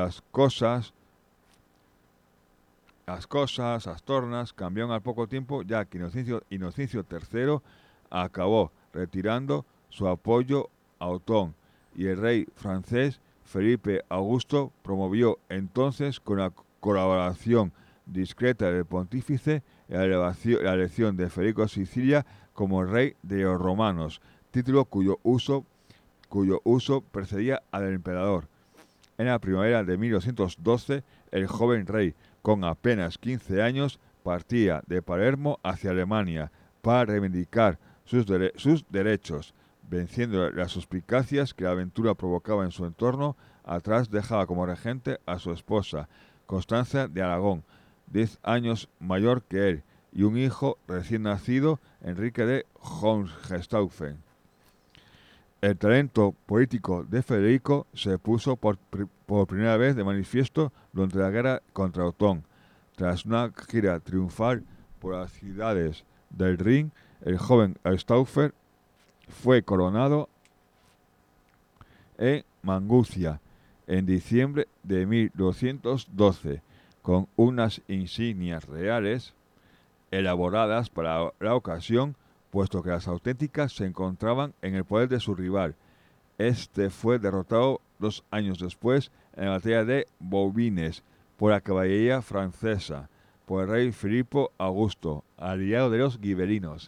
las tornas cambiaron al poco tiempo, ya que Inocencio III acabó retirando su apoyo a Otón, y el rey francés Felipe Augusto promovió entonces, con la colaboración discreta del pontífice, la elección de Federico de Sicilia como rey de los romanos, título cuyo uso precedía al del emperador. En la primavera de 1212, el joven rey, con apenas 15 años, partía de Palermo hacia Alemania para reivindicar sus derechos. Venciendo las suspicacias que la aventura provocaba en su entorno, atrás dejaba como regente a su esposa, Constanza de Aragón, 10 años mayor que él, y un hijo recién nacido, Enrique de Hohenstaufen. El talento político de Federico se puso por primera vez de manifiesto durante la guerra contra Otón. Tras una gira triunfal por las ciudades del Rin, el joven Staufer fue coronado en Maguncia en diciembre de 1212, con unas insignias reales elaboradas para la ocasión, puesto que las auténticas se encontraban en el poder de su rival. Este fue derrotado 2 años después en la batalla de Bouvines por la caballería francesa, por el rey Filipo Augusto, aliado de los gibelinos.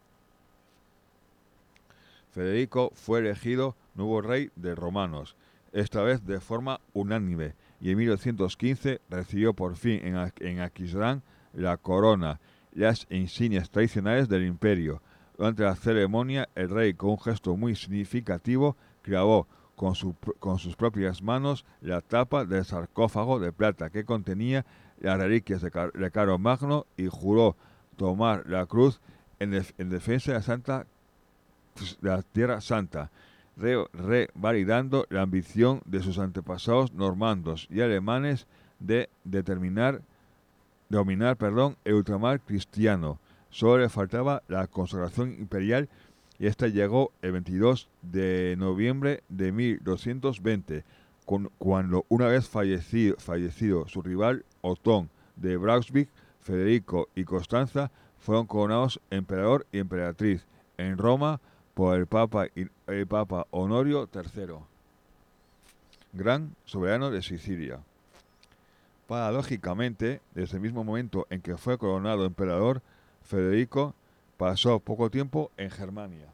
Federico fue elegido nuevo rey de romanos, esta vez de forma unánime, y en 1215 recibió por fin en Aquisgrán la corona y las insignias tradicionales del imperio. Durante la ceremonia, el rey, con un gesto muy significativo, clavó con sus propias manos la tapa del sarcófago de plata que contenía las reliquias de Carlomagno y juró tomar la cruz en defensa de la Tierra Santa, revalidando la ambición de sus antepasados normandos y alemanes de dominar el ultramar cristiano. Solo le faltaba la consagración imperial y esta llegó el 22 de noviembre de 1220, cuando una vez fallecido su rival Otón de Brunswick, Federico y Constanza fueron coronados emperador y emperatriz en Roma por el Papa Honorio III, gran soberano de Sicilia. Paradójicamente, desde el mismo momento en que fue coronado emperador, Federico pasó poco tiempo en Germania.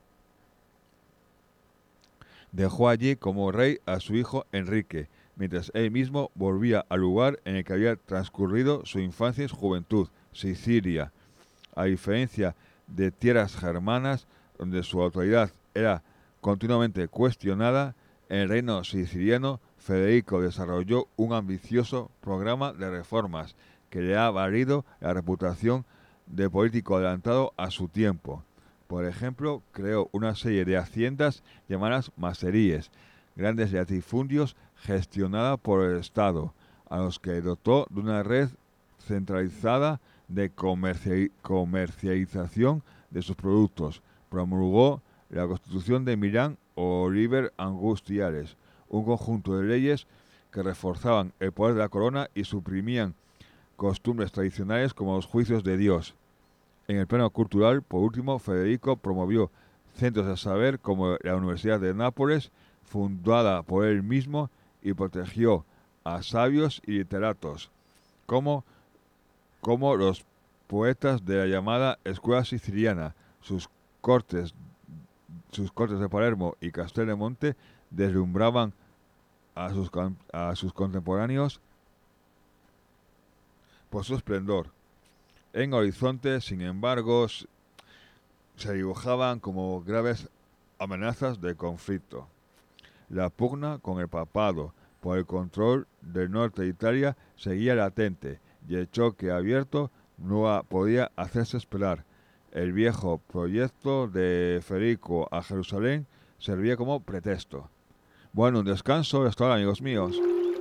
Dejó allí como rey a su hijo Enrique, mientras él mismo volvía al lugar en el que había transcurrido su infancia y su juventud, Sicilia. A diferencia de tierras germanas, donde su autoridad era continuamente cuestionada, en el reino siciliano Federico desarrolló un ambicioso programa de reformas que le ha valido la reputación de político adelantado a su tiempo. Por ejemplo, creó una serie de haciendas llamadas maseríes, grandes latifundios gestionadas por el Estado, a los que dotó de una red centralizada de comercialización de sus productos. Promulgó la Constitución de Milán o Liber Angustiales, un conjunto de leyes que reforzaban el poder de la corona y suprimían costumbres tradicionales como los juicios de Dios. En el plano cultural, por último, Federico promovió centros de saber como la Universidad de Nápoles, fundada por él mismo, y protegió a sabios y literatos, como los poetas de la llamada Escuela Siciliana. Sus cortes de Palermo y Castelldemonte deslumbraban a sus contemporáneos por su esplendor. En Horizonte, sin embargo, se dibujaban como graves amenazas de conflicto. La pugna con el papado por el control del norte de Italia seguía latente y el choque abierto no podía hacerse esperar. El viejo proyecto de Federico a Jerusalén servía como pretexto. Bueno, un descanso. Hasta ahora, amigos míos.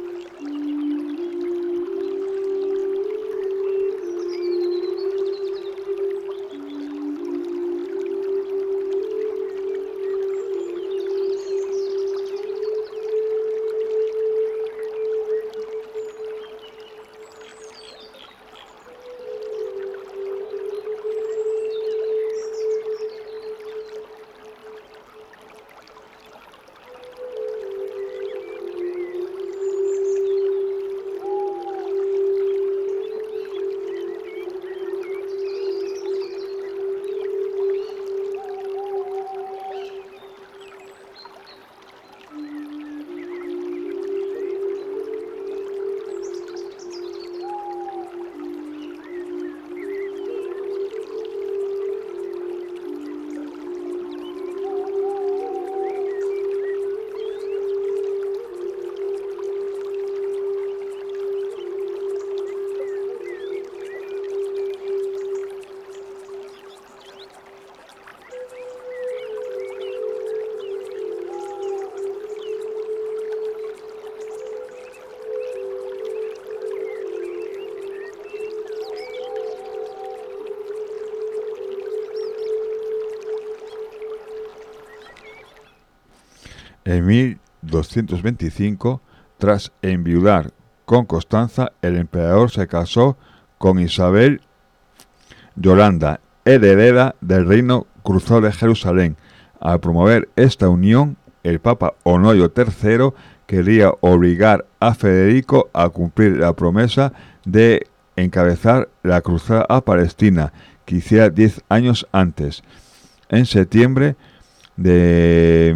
En 1225, tras enviudar con Constanza, el emperador se casó con Isabel Yolanda, heredera del reino cruzado de Jerusalén. Al promover esta unión, el Papa Honorio III quería obligar a Federico a cumplir la promesa de encabezar la cruzada a Palestina, que hiciera 10 años antes. En septiembre de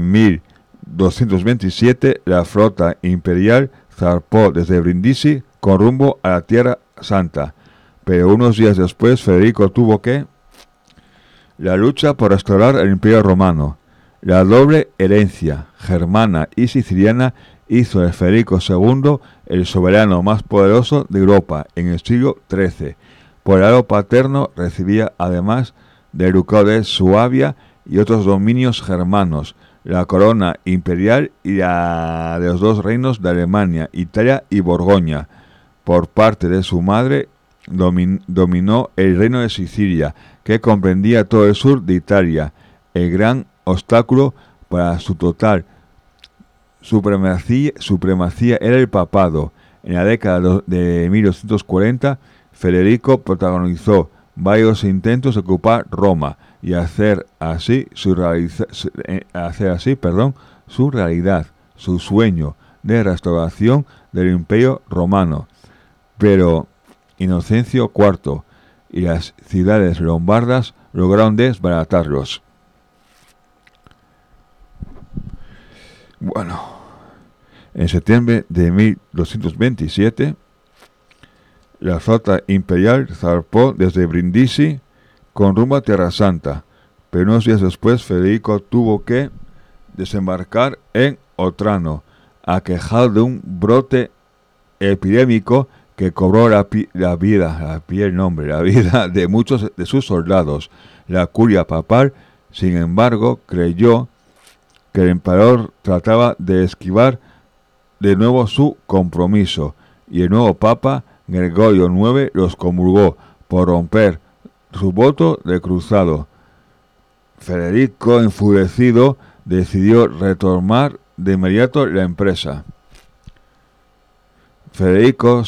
1227, la flota imperial zarpó desde Brindisi con rumbo a la Tierra Santa, pero unos días después Federico tuvo que... La lucha por restaurar el Imperio Romano. La doble herencia germana y siciliana hizo de Federico II el soberano más poderoso de Europa en el siglo XIII. Por el lado paterno recibía además del ducado de Suabia y otros dominios germanos, la corona imperial y la de los dos reinos de Alemania, Italia y Borgoña. Por parte de su madre dominó el reino de Sicilia, que comprendía todo el sur de Italia. El gran obstáculo para su total supremacía era el papado. En la década de 1240, Federico protagonizó varios intentos de ocupar Roma y hacer así su realidad, su sueño de restauración del Imperio Romano. Pero Inocencio IV y las ciudades lombardas lograron desbaratarlos. Bueno, en septiembre de 1227, la flota imperial zarpó desde Brindisi con rumbo a Tierra Santa, pero unos días después Federico tuvo que desembarcar en Otrano, aquejado de un brote epidémico que cobró la vida de muchos de sus soldados. La curia papal, sin embargo, creyó que el emperador trataba de esquivar de nuevo su compromiso, y el nuevo papa, Gregorio IX, los comulgó por romper su voto de cruzado. Federico, enfurecido, decidió retomar de inmediato la empresa. Federico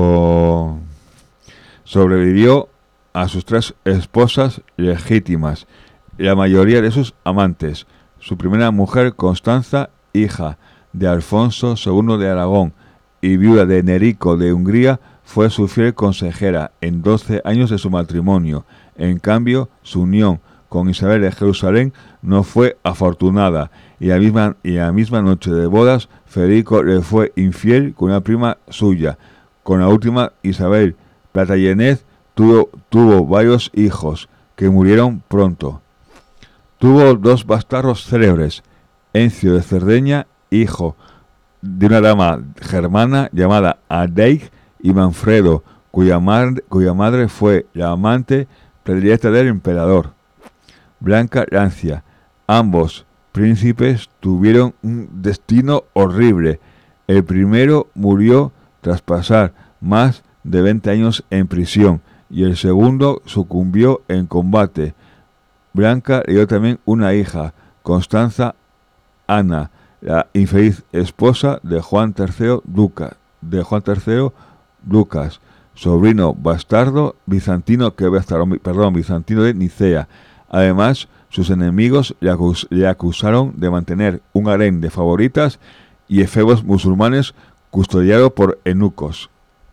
sobrevivió a sus 3 esposas legítimas y la mayoría de sus amantes. Su primera mujer, Constanza, hija de Alfonso II de Aragón y viuda de Nerico de Hungría, fue su fiel consejera en 12 años de su matrimonio. En cambio, su unión con Isabel de Jerusalén no fue afortunada, y la misma noche de bodas Federico le fue infiel con una prima suya. Con la última, Isabel Plantagenet, tuvo varios hijos que murieron pronto. Tuvo 2 bastardos célebres: Encio de Cerdeña, hijo de una dama germana llamada Adeig, y Manfredo, cuya madre fue la amante predilecta del emperador, Blanca Lancia. Ambos príncipes tuvieron un destino horrible. El primero murió tras pasar más de 20 años en prisión, y el segundo sucumbió en combate. Blanca le dio también una hija, Constanza Ana, la infeliz esposa de Juan III Lucas, sobrino bastardo bizantino de Nicea. Además, sus enemigos le acusaron de mantener un harén de favoritas y efebos musulmanes custodiado por eunucos.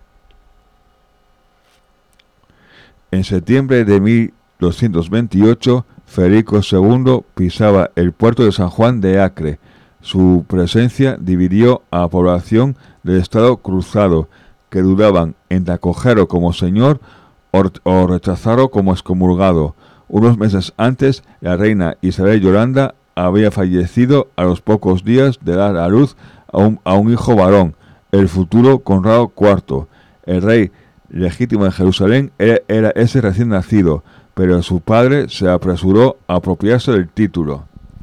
En septiembre de 1228, Federico II pisaba el puerto de San Juan de Acre. Su presencia dividió a la población del estado cruzado, que dudaban entre acogerlo como señor o rechazarlo como excomulgado. Unos meses antes, la reina Isabel Yolanda había fallecido a los pocos días de dar a luz a un hijo varón, el futuro Conrado IV. El rey legítimo de Jerusalén era ese recién nacido, pero su padre se apresuró a apropiarse del título.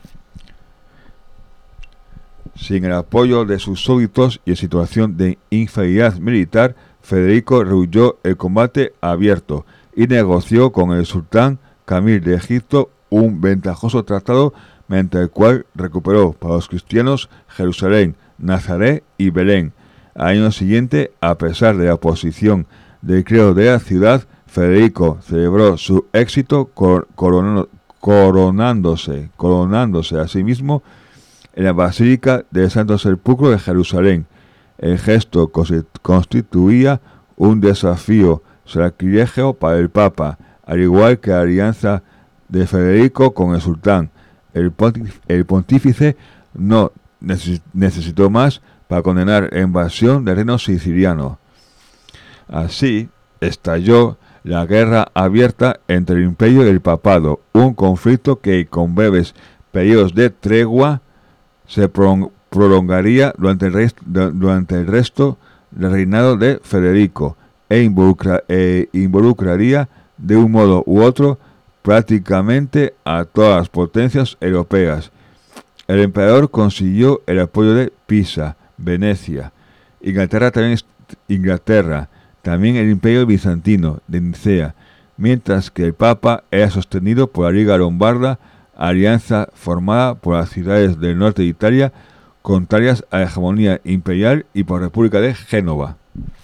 Sin el apoyo de sus súbditos y en situación de inferioridad militar, Federico rehuyó el combate abierto y negoció con el sultán Kamil de Egipto un ventajoso tratado mediante el cual recuperó para los cristianos Jerusalén, Nazaret y Belén. Al año siguiente, a pesar de la oposición del clero de la ciudad, Federico celebró su éxito coronándose a sí mismo en la Basílica del Santo Sepulcro de Jerusalén. El gesto constituía un desafío sacrilegio para el Papa, al igual que la alianza de Federico con el sultán. El pontífice no necesitó más para condenar la invasión del reino siciliano. Así estalló la guerra abierta entre el imperio y el papado, un conflicto que, con breves periodos de tregua, se prolongaría durante el resto del reinado de Federico e involucraría de un modo u otro prácticamente a todas las potencias europeas. El emperador consiguió el apoyo de Pisa, Venecia, Inglaterra, también el imperio bizantino de Nicea, mientras que el Papa era sostenido por la Liga Lombarda, alianza formada por las ciudades del norte de Italia, contrarias a la hegemonía imperial, y por la República de Génova.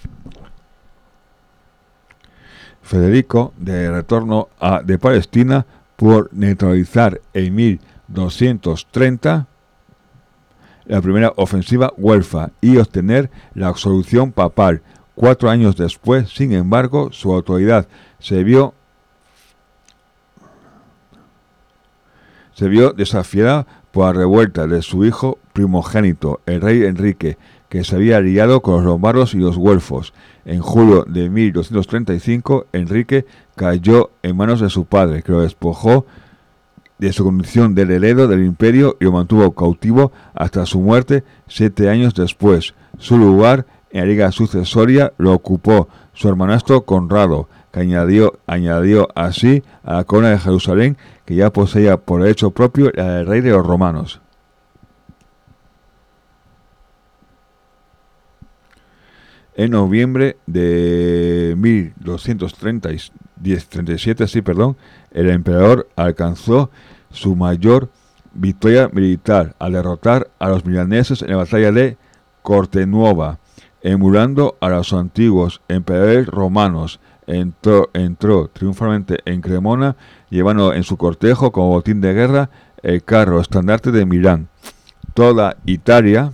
Federico, de retorno de Palestina, por neutralizar en 1230 la primera ofensiva güelfa y obtener la absolución papal. 4 años después, sin embargo, su autoridad se vio desafiada por la revuelta de su hijo primogénito, el rey Enrique, que se había aliado con los lombardos y los güelfos. En julio de 1235, Enrique cayó en manos de su padre, que lo despojó de su condición de heredero del imperio y lo mantuvo cautivo hasta su muerte 7 años después. Su lugar en la liga sucesoria lo ocupó su hermanastro Conrado, que añadió así a la corona de Jerusalén, que ya poseía por derecho propio la del rey de los romanos. En noviembre de 1237, el emperador alcanzó su mayor victoria militar al derrotar a los milaneses en la batalla de Cortenuova. Emulando a los antiguos emperadores romanos, entró triunfalmente en Cremona, llevando en su cortejo como botín de guerra el carro estandarte de Milán. Toda Italia,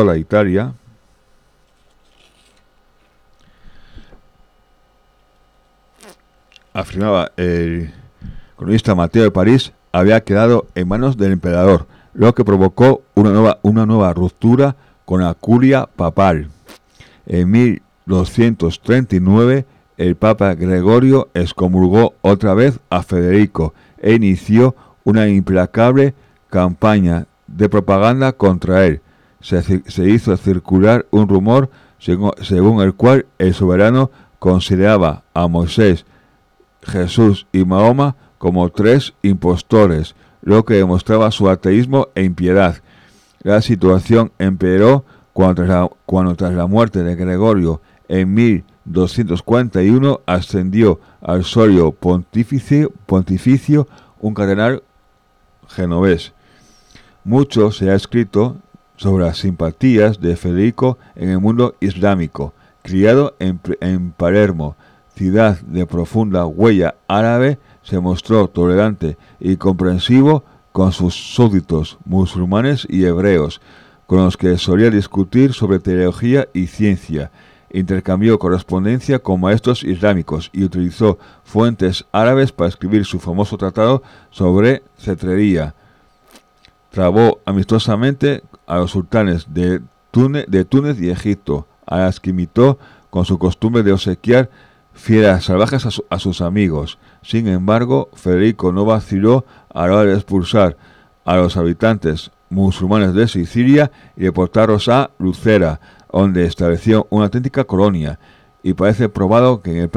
afirmaba el cronista Mateo de París, había quedado en manos del emperador, lo que provocó una nueva ruptura con la curia papal. En 1239, el Papa Gregorio excomulgó otra vez a Federico e inició una implacable campaña de propaganda contra él. Se hizo circular un rumor según el cual el soberano consideraba a Moisés, Jesús y Mahoma como 3 impostores, lo que demostraba su ateísmo e impiedad. La situación empeoró cuando tras la muerte de Gregorio en 1241 ascendió al solio pontificio un cardenal genovés. Mucho se ha escrito sobre las simpatías de Federico en el mundo islámico. Criado en Palermo, ciudad de profunda huella árabe, se mostró tolerante y comprensivo con sus súbditos musulmanes y hebreos, con los que solía discutir sobre teología y ciencia. Intercambió correspondencia con maestros islámicos y utilizó fuentes árabes para escribir su famoso tratado sobre cetrería. Trabó amistosamente a los sultanes de Túnez y Egipto, a las que imitó con su costumbre de obsequiar fieras salvajes a sus amigos. Sin embargo, Federico no vaciló a la hora de expulsar a los habitantes musulmanes de Sicilia y deportarlos a Lucera, donde estableció una auténtica colonia, y parece probado que en el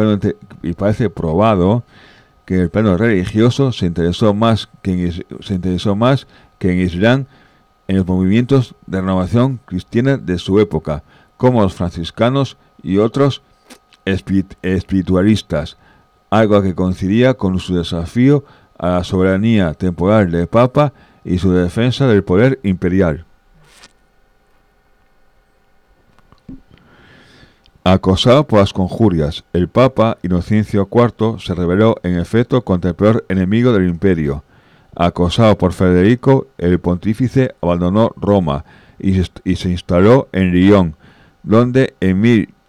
plano religioso se interesó más que en Islam en los movimientos de renovación cristiana de su época, como los franciscanos y otros espiritualistas, algo que coincidía con su desafío a la soberanía temporal del Papa y su defensa del poder imperial. Acosado por las conjurias, el Papa Inocencio IV se rebeló en efecto contra el peor enemigo del imperio. Acosado por Federico, el pontífice abandonó Roma y se instaló en Lyon, donde en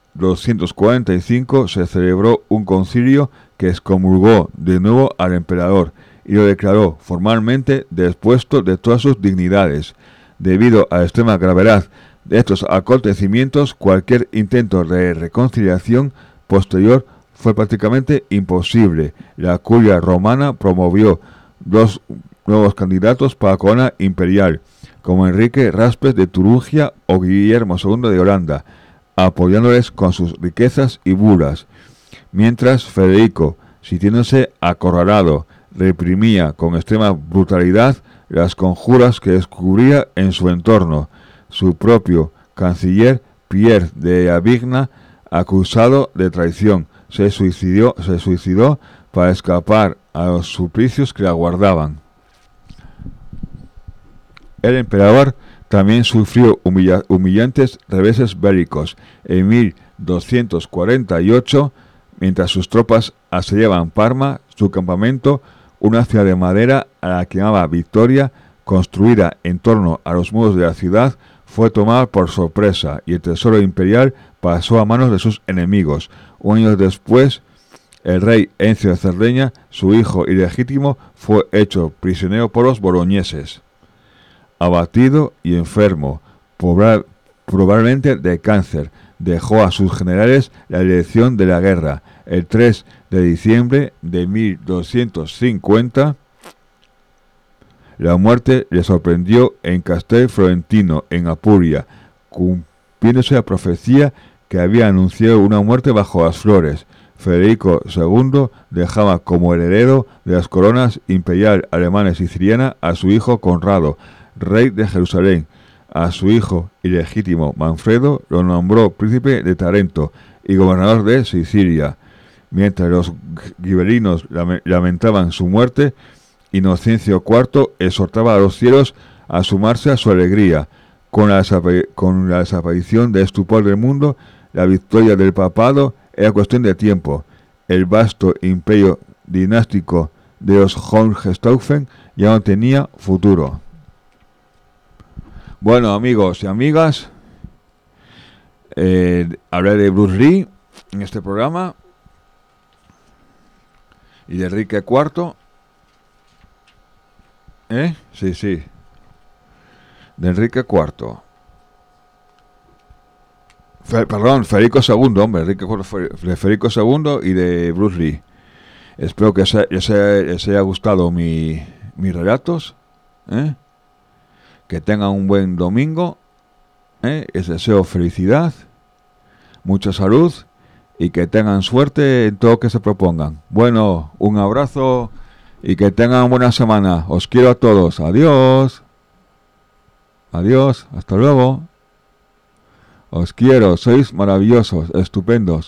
1245 se celebró un concilio que excomulgó de nuevo al emperador y lo declaró formalmente depuesto de todas sus dignidades. Debido a la extrema gravedad de estos acontecimientos, cualquier intento de reconciliación posterior fue prácticamente imposible. La curia romana promovió 2 nuevos candidatos para la corona imperial, como Enrique Raspes de Turingia o Guillermo II de Holanda, apoyándoles con sus riquezas y bulas, mientras Federico, sintiéndose acorralado, reprimía con extrema brutalidad las conjuras que descubría en su entorno. Su propio canciller, Pierre de Avignon, acusado de traición, se suicidó para escapar a los suplicios que le aguardaban. El emperador también sufrió humillantes reveses bélicos. En 1248, mientras sus tropas asediaban Parma, su campamento, una ciudad de madera a la que llamaba Victoria, construida en torno a los muros de la ciudad, fue tomada por sorpresa y el tesoro imperial pasó a manos de sus enemigos. Un año después, el rey Encio de Cerdeña, su hijo ilegítimo, fue hecho prisionero por los boloñeses. Abatido y enfermo, probablemente de cáncer, dejó a sus generales la dirección de la guerra. El 3 de diciembre de 1250, la muerte le sorprendió en Castel Florentino, en Apulia, cumpliéndose la profecía que había anunciado una muerte bajo las flores. Federico II dejaba como heredero de las coronas imperial alemana y siciliana a su hijo Conrado, rey de Jerusalén. A su hijo ilegítimo Manfredo lo nombró príncipe de Tarento y gobernador de Sicilia. Mientras los gibelinos lamentaban su muerte, Inocencio IV exhortaba a los cielos a sumarse a su alegría. Con la desaparición del estupor del mundo, la victoria del papado era cuestión de tiempo. El vasto imperio dinástico de los Hohenstaufen ya no tenía futuro. Bueno, amigos y amigas, hablé de Bruce Lee en este programa y de Enrique IV. Sí. De Enrique IV. Federico II, hombre. Enrique IV de Federico II y de Bruce Lee. Espero que les haya gustado mis relatos. Que tengan un buen domingo. Les deseo felicidad, mucha salud y que tengan suerte en todo lo que se propongan. Bueno, un abrazo. Y que tengan buena semana. Os quiero a todos. Adiós. Adiós. Hasta luego. Os quiero. Sois maravillosos. Estupendos.